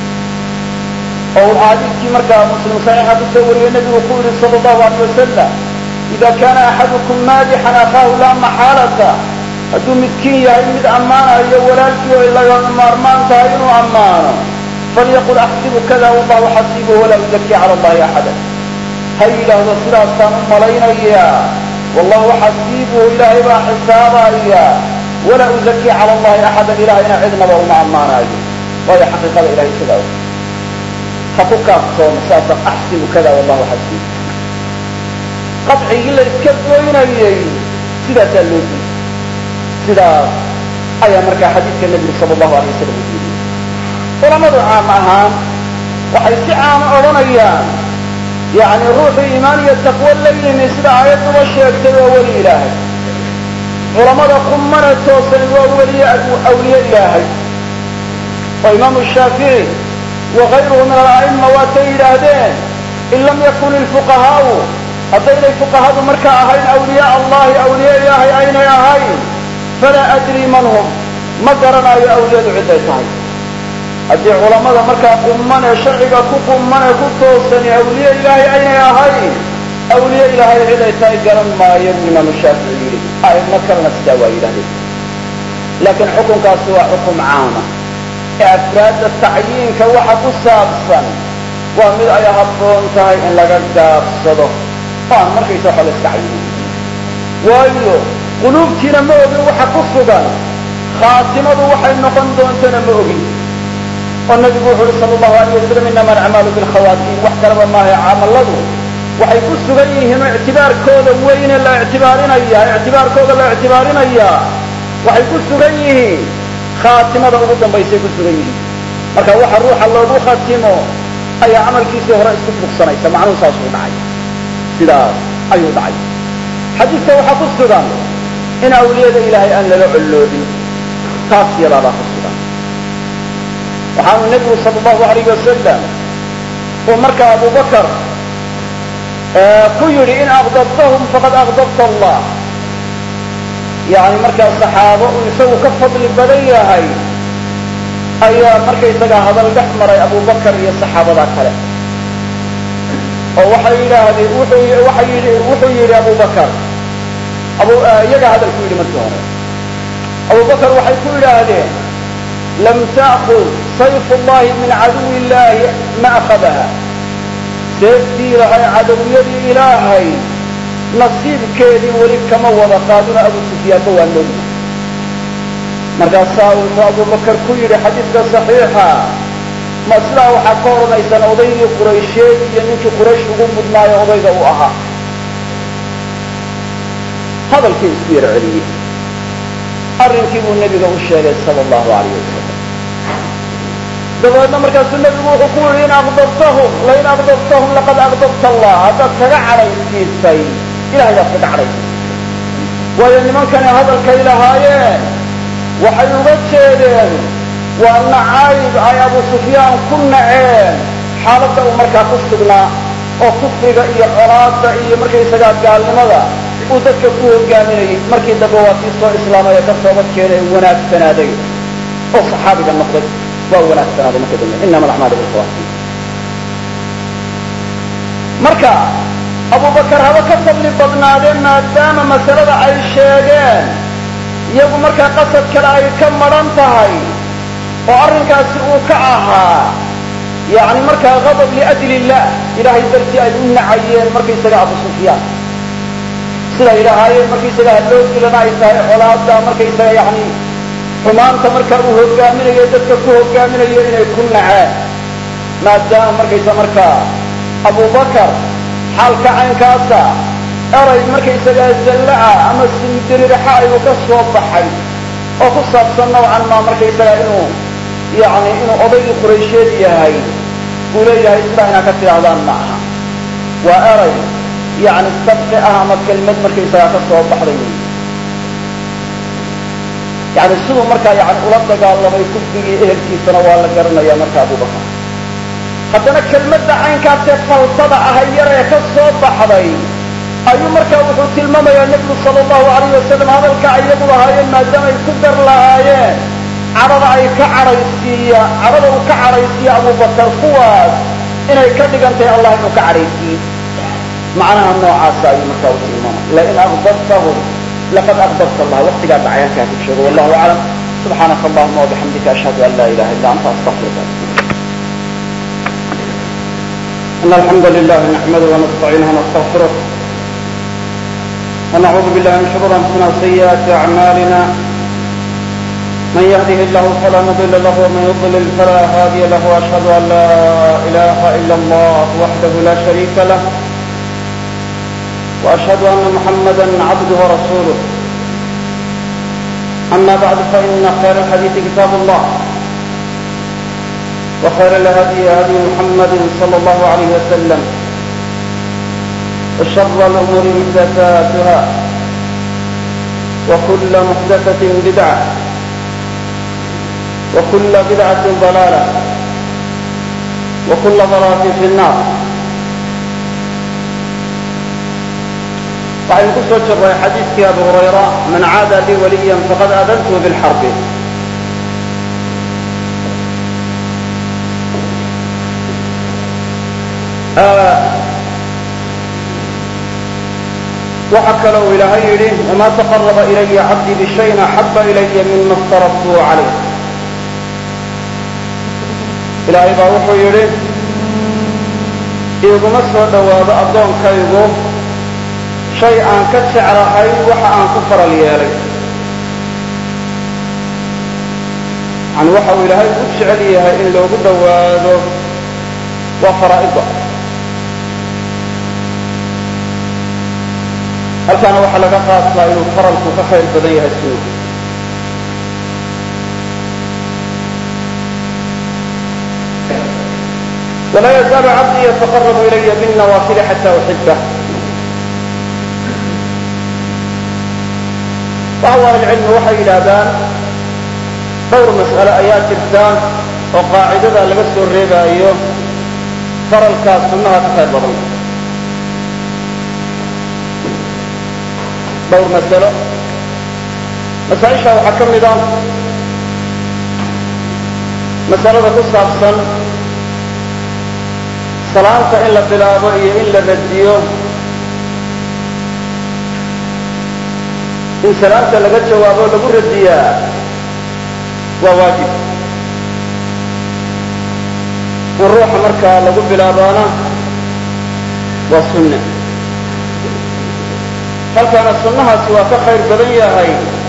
oo uu xadiidkii markaa muslim saxiixa kusoo wariyey nebigu ku yidhi sala allahu alayh wasalam ida kaana axadukum maadixan akhaahu laa maxaalata hadduu midkiin yahay mid ammaanayo walaalkii ay laga maarmaan tahay inuu ammaano falyaqul axsibu kada wallahu xasiibuhu walaa uzakii cala allahi axada ha yidhaahdo sidaasaan u malaynayaa wallahu xasiibuhu ilaahay baa xisaabaya walaa uzakii cala allahi axadan ilahayna cidnaba uma ammaanaayo waayo xaqiiqada ilahay isagaa og ha ku kaaftoomo saasaan axsibu kada wallahu xasiibu qadcigii la iska goynayay sidaasaa loo diiday sidaas ayaa markaa xadiidka nebigu sala allahu alay wasalam u diiday culamadu caam ahaan waxay si caama odhanayaan yacni ruuxuu iimaan iyo taqwo la yimi sida aayadduba sheegtay waa weli ilaahay culamada qumana toosan waa weliye awliye ilaahay oo imaamu shaafici wakayruhu min ala'ima waatay yidhaahdeen in lam yakun ilfuqahaau haddaynay fuqahadu markaa ahayn awliyaa allahi awliye ilaahay aynay ahayn falaa adrii man hum ma garanayo awliyadu ciday tahay haddii culamada markaa qumman ee sharciga ku qumman ee ku toosani awliye ilaahay aynay ahayn awliye ilaahay ciday tahay garan maayo buu imaamu shaafici yidhi a'imo kalena sidaa waa yidhahdeen laakiin xukunkaasi waa xukum caama ee afraadda tacyiinka waxa ku saabsan waa mid ay habboon tahay in laga gaabsado oo aan markaysa waxa la iska cayinin waayo quluubtiina ma ogin waxa ku sugan khaatimadu waxay noqon doontana ma ogin oo nabigu wuxu uhi sala allahu alayh wasalam inama alacmaalu bilkhawaatiin wax kalaba maaha camaladu waxay ku sugan yihiin oo ictibaarkooda weyne la ictibaarinaya ictibaarkooda la ictibaarinayaa waxay ku sugan yihiin khaatimada ugu dambaysay ku sugan yihiin marka waxa ruuxa loogu khatimo ayaa camalkiisii hore isku bugsanaysa macnuhu saasuu dhacay sidaas ayuu dhacay xadiidka waxaa ku sugan in awliyada ilaahay aan lala colloobin taas yadaabaa ku sugan waxaanu nebigu sala allahu alayh wasalam uu markaa abubakar ku yidhi in aqdabtahum faqad aqdabta allah yani markaa saxaabo uu isagu ka fadli badan yahay ayaa markaysaga hadal dhex maray abubakar iyo saxaabada kale oo waxay yidhaahdeen wuxuu yidhi abubakar iyaga hadal ku yidhi markii hore abubakar waxay ku yidhaahdeen lam ta'kud sayf llahi min caduwi illahi ma akhadaha seeftii ilaahay cadawiyadii ilaahay nasiibkeedii weli kama wada qaaduna abu sufyaanba waa nogi markaasaa wuxuu abubakar ku yidhi xadiidka saxiixa ma sidaa waxaa ka odhanaysaan odaygii quraysheed iyo ninkii quraysh ugu mudnaayo odayga uu ahaa hadalkii isku yar celiyey arrinkii buu nebiga u sheegay sala allahu alayh wasalam dabeedna markaasuu nebigu wuxuu ku yidhi in aqdabtahum lain aqdabtahum laqad aqdabta allah haddaad kaga cadhaysiisay ilahay baad kaga cadhaysiisay waayo nimankani hadalkay lahaayeen waxay uga jeedeen waa nacayb ay abu sufyaan ku naceen xaaladda uu markaa ku sugnaa oo kufriga iyo colaada iyo markaysagaa gaalnimada uu dadka ku hogaaminayay markii dambe waa kii soo islaamay ee ka toobadkeena ee wanaagsanaaday oo saxaabiga noqday waa wanaagsanaaday marka dambe inama alacmaalu bilkhawaatiin marka abubakar haba ka fadli badnaadeen maadaama masalada ay sheegeen iyagu markaa qasad kale ay ka madhan tahay oo arrinkaasi uu ka ahaa yani markaa gadab liajli illah ilaahay dartii ay u nacayeen markaysaga abu sufyaan siday lahaayeen markaysaga hadloo dilana ay tahay colaada markaysaga yani xumaanta markaa uu hogaaminayo dadka ku hogaaminayo inay ku naceen maadaama markaysa markaa abubakar xaalka caynkaasa eray markaysagaa zallaca ama sindirirxa ayuu ka soo baxay oo ku saabsan nawcan maa markaysagaa inuu yani inuu odaygii quraysheed yahay uu leeyahay sidaa inaad ka tidhaahdaan ma aha waa eray yani sabqi ah ama kelmad markaysagaa ka soo baxday wy yani siduu markaa yani ula dagaalamay kufrigii ehelkiisana waa la garanaya marka abubakar haddana kelmadda caynkaasee falsada ahay yaree ka soo baxday ayuu markaa wuxuu tilmaamayaa nebigu sala allahu alayh wasalam hadalka iyagu lahaayeen maadaama ay ku dar lahaayeen cadhada ay ka cadhaysiiya cadhada uu ka cadhaysiiya abubakar kuwaas inay ka dhigan tahay allah inuu ka cadhaysiiye macnaha noocaasa ayuu markaa u tilmaamay lain aqbadtahum laqad aqbadta allah waqtigaa dhacyaankaa ku sheego wallahu aclam subxaanaka allahuma wabixamdika ashhadu an laa ilaha illa anta astaqfiruka إن الحمد لله نحمده ونستعينه ونستغفره ونعوذ بالله من شرور أنفسنا وسيئات أعمالنا من يهده الله فلا مضل له ومن يضلل فلا هادي له وأشهد أن لا إله إلا الله وحده لا شريك له وأشهد أن محمدا عبده ورسوله أما بعد فإن خير الحديث كتاب الله وخير الهدي هدي محمد صلى الله عليه وسلم وشر الأمور محدثاتها وكل محدثة بدعة وكل بدعة ضلالة وكل ضلالة في النار waxaynu ku soo jirray xadiidkii abu hurayra man caada lii waliyan faqad aadantuhu bilxarbi waxa kale uu ilaahay yidhi wama taqaraba ilaya cabdii bishayin axaba ilaya mima iftaradtuhu calayh ilaahay baa wuxuu yidhi iguma soo dhowaado addoonkaygu shay aan ka jeclahay waxa aan ku faral yeelay yani waxa uu ilaahay u jecel yahay in loogu dhowaado waa faraa'ida halkaana waxaa laga qaataa inuu faralku ka khayr badan yahay sunnada walaa yazaalu cabdii yataqarabu ilaya binnawaafili xataa uxibah bacdu ahlicilmi waxay yidhaahdaan dhowr mas'ale ayaa jirta oo qaacidada laga soo reebaayo faralkaa sunnaha ka khayr badan dhowr masalo masaaisha waxaa ka mid ah masalada ku saabsan salaanta in la bilaabo iyo in la radiyo in salaanta laga jawaabo lagu radiyaa waa waajib in ruuxa markaa lagu bilaabaana waa sunne halkaana sunnahaasi waa ka khayr badan yahay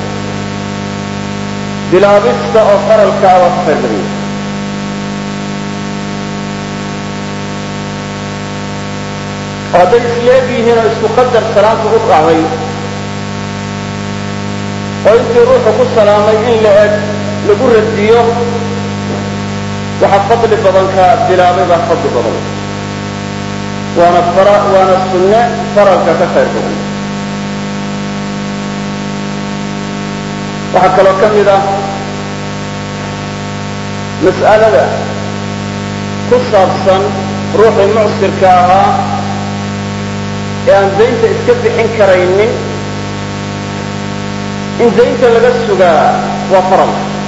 bilaabista oo faralkaa waa ka khayr badan yahay oo hadday isleeg yihiin oo isku qadar salaanta u dhacday oo intii ruuxu ku salaamay in la eg lagu radiyo waxa fadli badan ka bilaabay baa fadli badan waana fara waana sunne faralka ka khayr badan waxaa kaloo ka mid ah mas'alada ku saabsan ruuxii mucsirka ahaa ee aan daynta iska bixin karaynin in daynta laga sugaa waa faral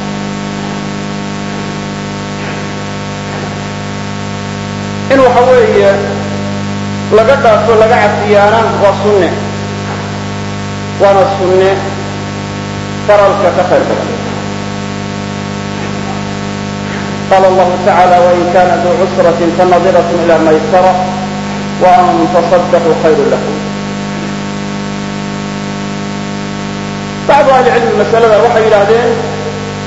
in waxa weeye laga dhaafo laga cafiyaana waa sunne waana sunne faralka ka khayr badan qaala allahu tacaala wain kana duu cusratin fanadirat ila maysara wa an taصadaquu khayru lakum bacdu ahli cilmi masalada waxay yidhaahdeen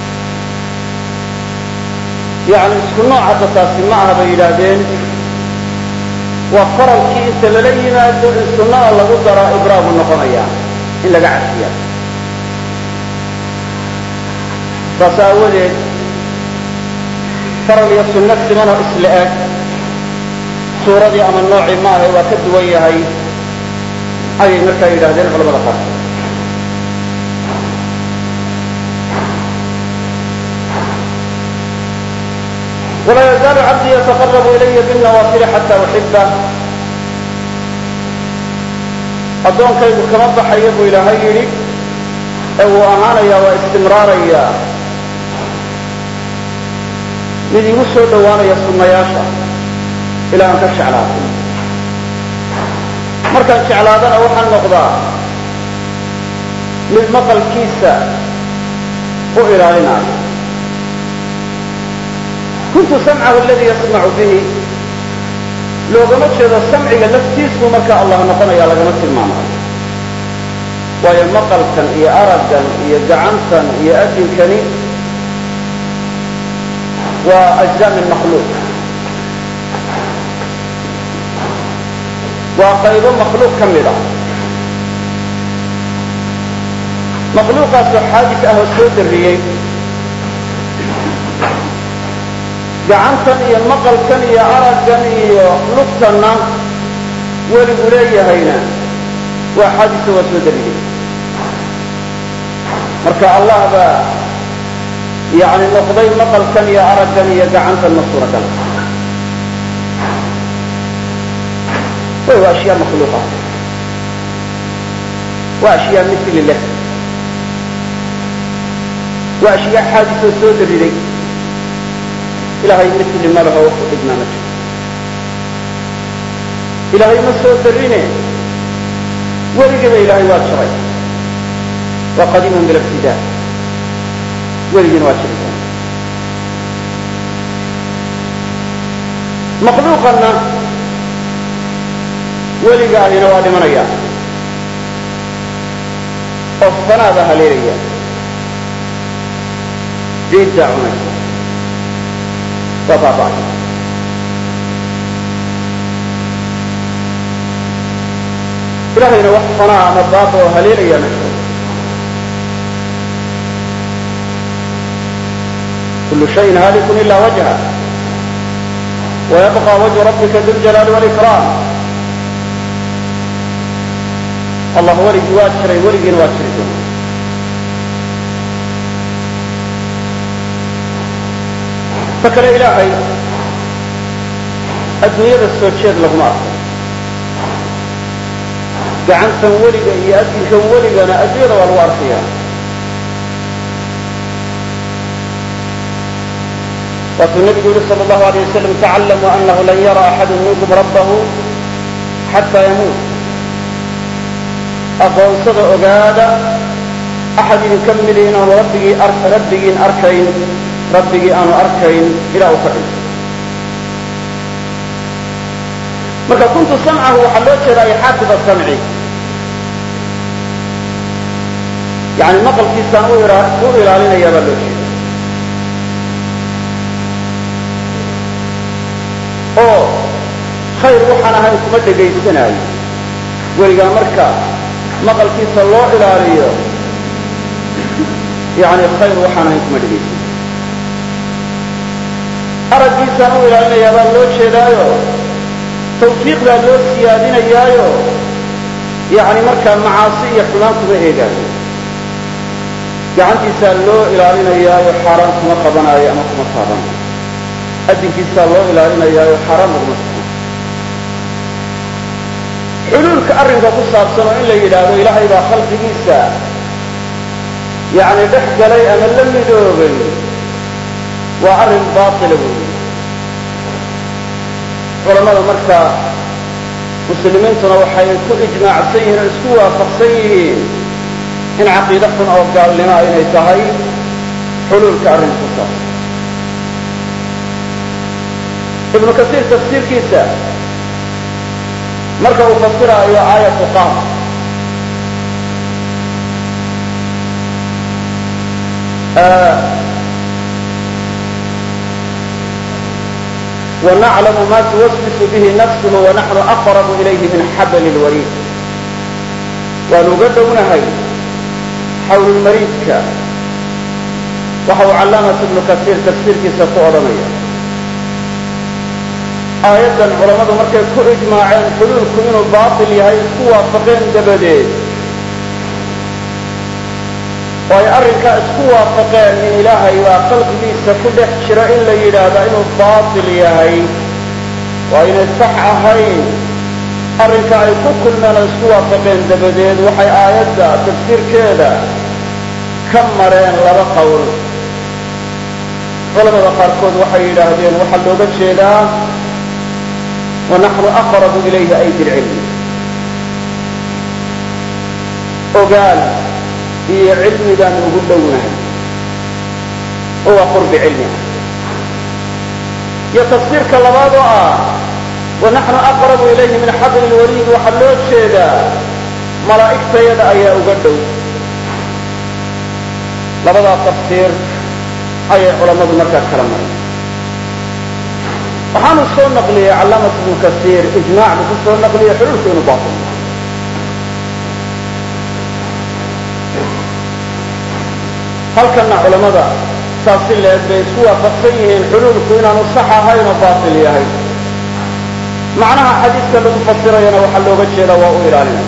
يعني isku nooc hadda taasi ma aha bay yidhaahdeen waa faralkii inta lala yimaado in sunnada lagu daraa ibraabu noqonaya in laga cafiya saas aawadeed faral iyo sunno siman oo isla eg suuradii ama noocii ma ahay waa ka duwan yahay ayay markaa yidhaahdeen culamada qaarkood ولا يزال عبدي يتقرب إلي بالنوافل حتى أحبه addoonkaygu kama baxaya buu ilaahay yidhi ee wuu ahaanayaa waa istimraaraya mid igu soo dhowaanaya sunnayaasha ilaa aan ka jeclaado markaan jeclaadana waxaan noqdaa mid maqalkiisa u ilaalinayo kuntu samcahu aladii yasmacu bihi loogama jeedo samciga laftiisu marka allah noqonaya lagama tilmaamayo waayo maqalkan iyo araggan iyo gacantan iyo adinkani waa ajzaa min makhluuq waa qaybo makhluuq ka mid ah makhluuqaasoo xaadis ah oo soo darriyey gacantan iyo maqalkan iyo araggan iyo lugtanna weligu leeyahayna waa xaadisa waa soo dariyey marka allah baa yani noqday maqalkan iyo araggan iyo gacantanna suuragal way waa ashyaa makhluuqa waa ashyaa mili leh waa ashyaa xaadisoo soo dariday ilaahay mili ma laho wuxuu dhigmaa ma jiro ilaahay ma soo darine weligiiba ilaahay waa jiray waa qadiimun bilibtidaa weligiina waa jiri doona makhluuqanna weliga ahina waa dhimanaya oo fanaada haleelaya ciiddaa cunaysa waa baaba'ay ilaahayna wax fanaa ama baaba oo haleelaya ma jiro kullu shayin haalikun ilaa wajha wayabqa wajhu rabbika duljalaali walikraam allah weligii waa jiray weligiina waa jiri doona ta kale ilaahay adduunyada soo jeed laguma arko gacantan weliga iyo adinkan weligana adduunyada waa lagu arkaya waatuu nabigu yihi sal allahu alayh wasalam tacallamuu anahu lan yara axadu minkum rabbahu xataa yamuut aqoonsada ogaada axad idinka midi inaanu rabbigii rabbigiin arkayn rabbigii aanu arkayn ilaa uu ka dhinto marka kuntu samcahu waxaa loo jeedaa xaafid asamci yani maqalkiisaan u ilaalinaya baa loo jeeda oo khayr waxaan ahayn kuma dhegaysanaayo weligaa marka maqalkiisa loo ilaaliyo yani khayr waxaan ahayn kuma dhegaysanayo araggiisaan u ilaalinayaa baa loo jeedaayo tawfiiqdaa loo siyaadinayaayo yani markaa macaasi iyo xumaan kuma eegaayo gacantiisaa loo ilaalinayaayo xaaraan kuma qabanaayo ama kuma taabanayo adinkiisaa loo ilaalinayaayo xaaraan laguma taabanayo xuluulka arrinka ku saabsan oo in la yidhaahdo ilaahay baa khalqigiisa yani dhex galay ama la midoobay waa arrin baatila weeye culamada marka muslimiintuna waxay ku ijmaacsan yihiin oo isku waafaqsan yihiin in caqiide xun oo gaalnimoa inay tahay xuluulka arrinka ku saabsan ibnu kasiir tafsiirkiisa marka uu fasiraayo aayatu qaaf ونعلم ما توسوس به نفسه ونحن أقرب إليه من حبل الوريد ونقدونهي حول المريد كان وحو علامة ابن كثير تفسير كيسا قرمية آيادا علماء مركز كو إجماعين حلول كمينو باطل يهي اسكوا فقين دبدين وهي أرنك اسكوا فقين من إلهي وقلق ليسا كل احشراء إلا يلادا إنو باطل يهي وإن الصحهين أرنك أيكو كل من اسكوا فقين دبدين وحي آيادا تفسير كذا كمرين لبا قول علماء قاركود وحي إلهدين وحلو بجيدا ونحن أقرب إليه أيدي العلم وقال هي علم ذا نقول لونه هو قرب علمه يتفسير كاللباضة ونحن أقرب إليه من حبل الوريد وحلو بجيدا ملائكة يد أيها أقدوا لبدا تفسير أي علماء المركز كلامه وحانو السؤال نقلية علامة ابن كثير إجماع بكسر نقلية حلول كينو باطل هل كان علماء ساسل بيسوا فقسيهن حلول كينو صحة هاي باطل هاي معناها حديث كان مفسر ينا وحلو بجيلا وأو إلالنا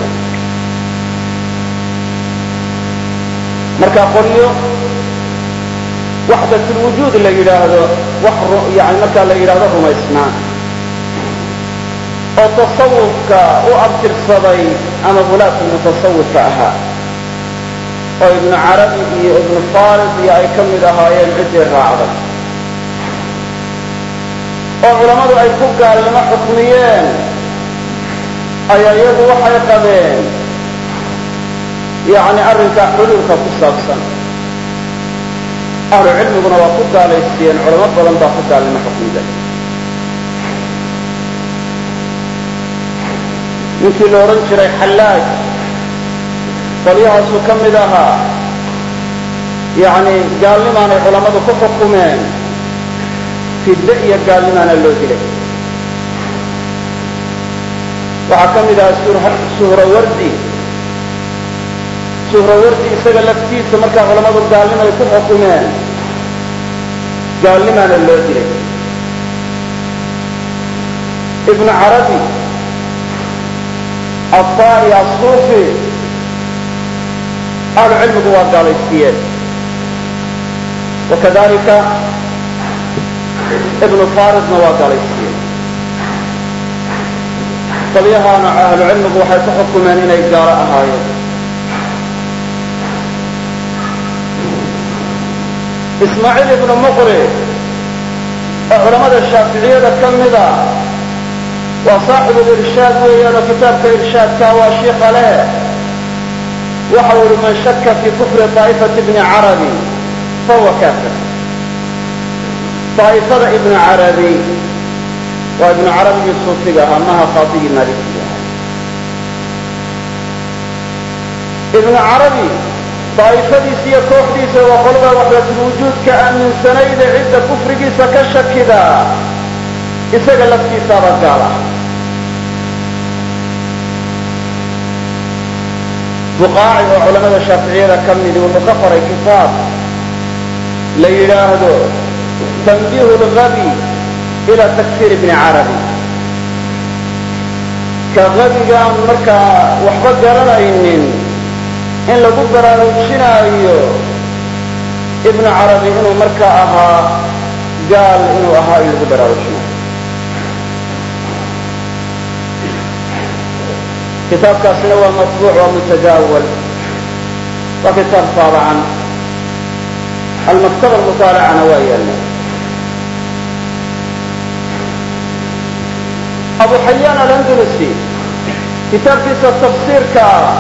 مركا قريو وحدة الوجود اللي يلاهده يعني مركا اللي يلاهده ما يسمع او تصوفك وابتر صدي اما غلاف المتصوف كأها او ابن عربي ابن فارس يا يكمل هاي العدة الراعدة او علماء اي فقه لما حكميين اي يد وحي قبين يعني أرنك حلولك كصابصا أهل العلم يقولون وفقه ليسيين علماء ظلم بفقه لما حكميين يمكن لو رنشري حلاج فليها سكمدها يعني قال لما أنا علماء كحكمين في الدئية قال لما أنا اللوذي لك وحكمدها سهرة وردي سهرة وردي إساق لفتيس مركا علماء قال لما يكون حكمين قال لما أنا اللوذي لك ابن عربي الطائي الصوفي قال علم هو قال السياد وكذلك ابن فارس نوى قال السياد طبيعها أهل العلم هو حيث من إن إقدار أهاية إسماعيل ابن مقري علماء الشافعية كم ذا وصاحب الإرشاد ويانا كتاب كإرشاد كاوى شيخ له وحول من شك في كفر طائفة ابن عربي فهو كافر طائفة ابن عربي وابن عربي الصوفية أمها خاطئ مالكية ابن عربي طائفة دي سيكوح دي سوى قلبة وحدة الوجود كأن سنيد عدة كفر جيسا كشك كذا إساق التي صارت قالها بقاعي وعلماء الشافعية كم من المكفر كتاب ليلاهدو تنبيه الغبي إلى تكفير ابن عربي كغبي قام مركا وحبت قرنا إنين إن لقوا برانوشنا أيو ابن عربي إنه مركا أها قال إنه أها لقوا برانوشنا كتاب كاسنا ومطبوع ومتداول وكتاب طابعا المكتبة المطالعة نوايا أبو حيان الأندلسي كتاب كيس التفسير كا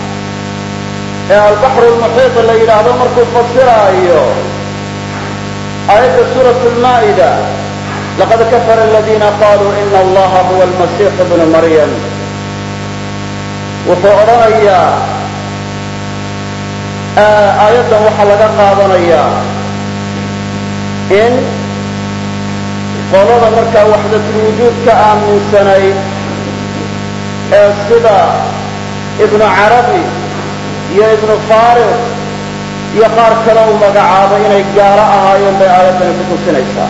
البحر المحيط اللي إلى هذا مركز فسرها أيوه آية سورة المائدة لقد كفر الذين قالوا إن الله هو المسيح ابن مريم وحورانيا آيادا وحلقا قادنيا إن qolada markaa waxdatulwujuudka aaminsanayd ee sida ibnu carabi iyo ibnu farid iyo qaar kale uu magacaabay inay gaalo ahaayeen bay aayaddani ku tusinaysaa.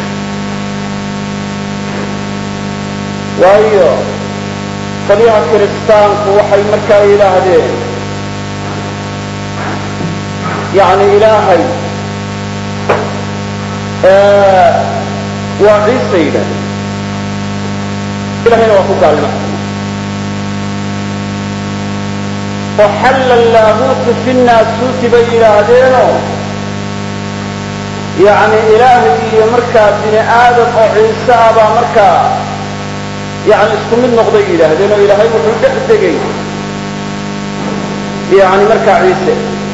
waayo qolyaha kiristaanku waxay markaa yidhaahdeen yani ilaahay waa ciise yidhahdeen, ilahayna waa ku gaalnimo oo xalla allaahuutu fi nnaasuuti bay yidhaahdeenoo yani ilaahay iyo markaa bini aadam oo ciise ah baa markaa yani isku mid noqday yidhaahdeen oo ilaahay wuxuu dhex degay yani markaa ciise,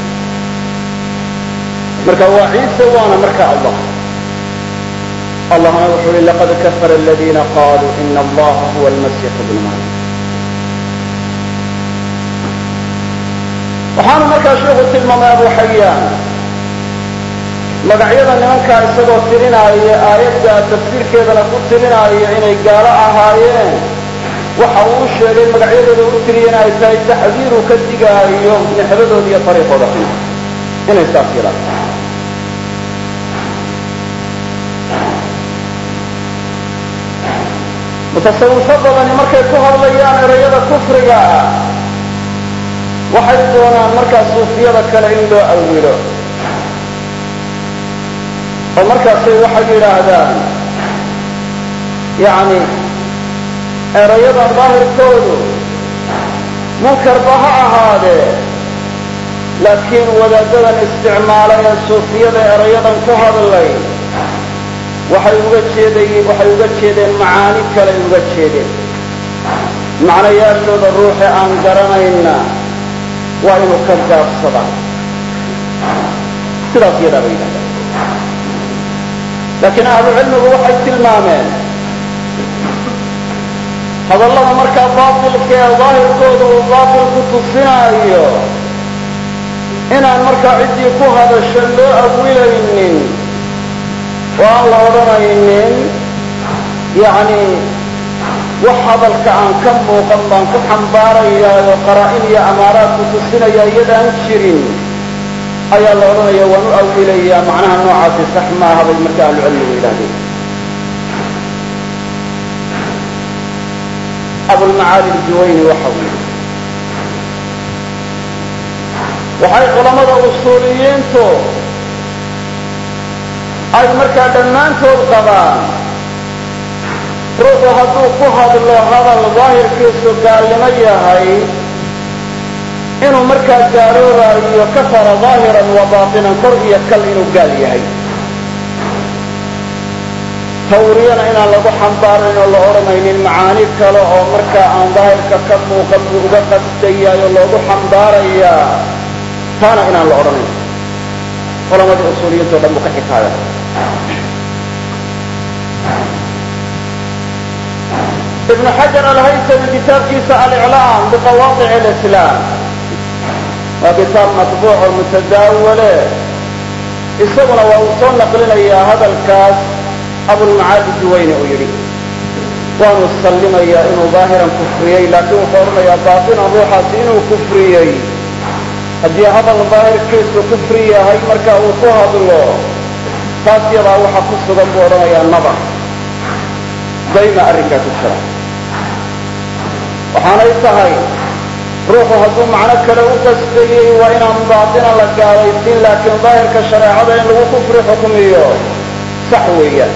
marka waa ciise waana markaa allah. allahna wuxuu yihi laqad kafara aladiina qaluu ina allaha huwa almasiix bnu maryam. waxaanu markaa sheikhu tilmaamay abu xayaan magacyada nimankaa isagoo tirinaayo aayadda tafsiirkeedana ku tirinaayo inay gaalo ahaayeen, waxa uu sheegay magacyadooda u tiriyeen ay tahay taxdiiru ka digaayo nexdadooda iyo ariiqooda xun inay saas yelaan. mutasawifadadani markay ku hadlayaan erayada kufriga ah waxay doonaan markaa suufiyada kale in loo awilo oo markaasay waxay yidhaahdaan yani erayadan daahirkoodu munkarba ha ahaadee laakiin wadaadadan isticmaalay ee suufiyada erayadan ku hadlay waxay uga jeeday waxay uga jeedeen macaani kaley uga jeedeen. macnayaashooda ruuxi aan garanayna waa inuu ka gaabsadaa, sidaas yadaa bay yidhahdaan. laakiin ahlucilmigu waxay tilmaameen hadallada markaa baatilka ee daahirkooda uu baatil ku tusinaayo inaan markaa ciddii ku hadasho loo awilaynin oo aan la odhanaynin yani wax hadalka aan ka muuqan baan ku xambaarayaayo qaraa-in iyo amaaraad ku tusinaya iyadaan jirin ayaa la odhanaya waan u awilayaa macnaha noocaasi sax maaha bay marka ahlucilmigu yidhahdeen. abulmacaali aljuwayni waxa uu yidhi waxay culamada usuuliyiintu ay markaa dhammaantood qabaan ruuxu hadduu ku hadlo hadal daahirkiisu gaalnimo yahay inuu markaa gaaloobayo kafara daahiran wa baatinan kor iyo kal inuu gaal yahay. tawriyana inaan lagu xambaarayn oo la odhanaynin macaani kale oo markaa aan daahirka ka muuqan buu uga qasdayaayoo loogu xambaarayaa taana inaan la odhanayn. culamadii usuuliyiinto dhan buu ka xikaaya. ibnu xajar alhaytami kitaabkiisa aliclaam biqawaadic alislaam waa kitaab matbuuco mutadaawale, isaguna waa uu soo naqlinayaa hadalkaas abulmacaali juwayni uu yidhi waanu sallimayaa inuu daahiran kufriyey, laakiin wuxuu odhanayaa baatinan ruuxaasi inuu kufriyey haddii hadal daahirkiisu kufri yahay marka uu ku hadlo taas yadaa waxa ku sugan buu odhanayaa nadar dayma arrinkaa ku jira. waxaanay tahay ruuxu hadduu macno kale u qasdayey waa inaan baatinan la gaalaysiin, laakiin daahirka shareecada in lagu kufri xukmiyo sax weeyaan.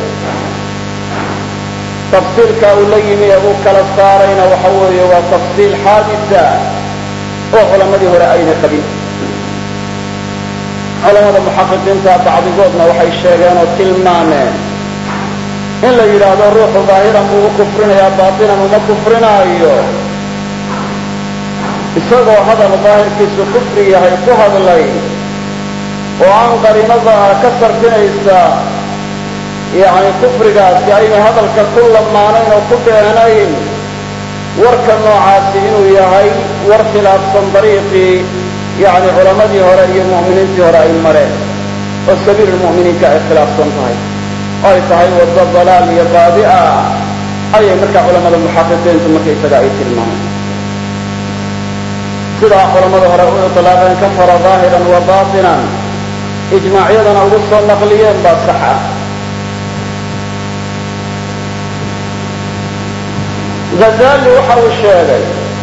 tafsiilka uu la yimi ee uu kala saarayna waxa weeye waa tafsiil xaadisa oo culamadii hore ayna qabin. culamada muxaqiqiinta bacdigoodna waxay sheegeen oo tilmaameen in la yidhaahdo ruuxu daahiran buu u kufrinayaa baatinan uma kufrinaayo isagoo hadal daahirkiisu kufri yahay ku hadlay oo aan qariinada ka sarfinaysa yani kufrigaasi aynay hadalka ku lamaanayn oo ku dheehnayn warka noocaasi inuu yahay war khilaafsan dariiqii yani culamadii hore iyo mu'miniintii hore ay mareen oo sabiilulmu'miniinka ay khilaafsan tahay. ay tahay waddo dalaal iyo baadi ah ayay markaa culamada muxaqiqiintu markaysaga ay tilmaameen sidaa culamada hore u ilaaqeen kafara daahiran wa baatinan ijmaacyadana ugu soo naqliyeen baa sax ah Ghazali waxa uu sheegay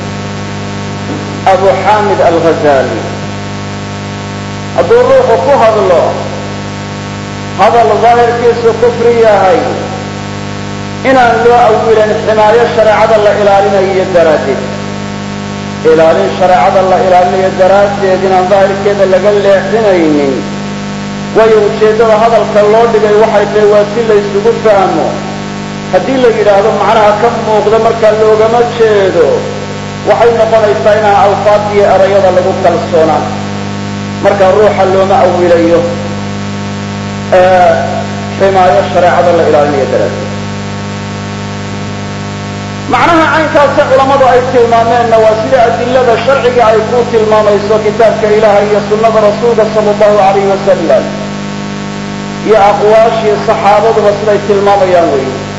Abu Hamid al-Ghazali hadduu ruuxu ku hadlo hadal daahirkiisu kufri yahay inaan loo awilan ximaayo shareecada la ilaalinayo daraaddeed ilaalin shareecada la ilaalinayo daraaddeed inaan daahirkeeda laga leexinaynin waayo ujeeddada hadalka loo dhigay waxay tahay waa si la isugu fahmo haddii la yidhaahdo macnaha ka muuqda markaa loogama jeedo waxay noqonaysaa inaan alfaad iyo erayada lagu kalsoonaan markaa ruuxa looma awilayo ximaayo shareecada la ilaalinayo daraaddeed macnaha caynkaasi culammadu ay tilmaameenna waa sida adilada sharciga ay ku tilmaamayso kitaabka ilaahay iyo sunnada rasuulka sala allahu alayhi wasalam iyo aqwaashii saxaabaduba siday tilmaamayaan weeye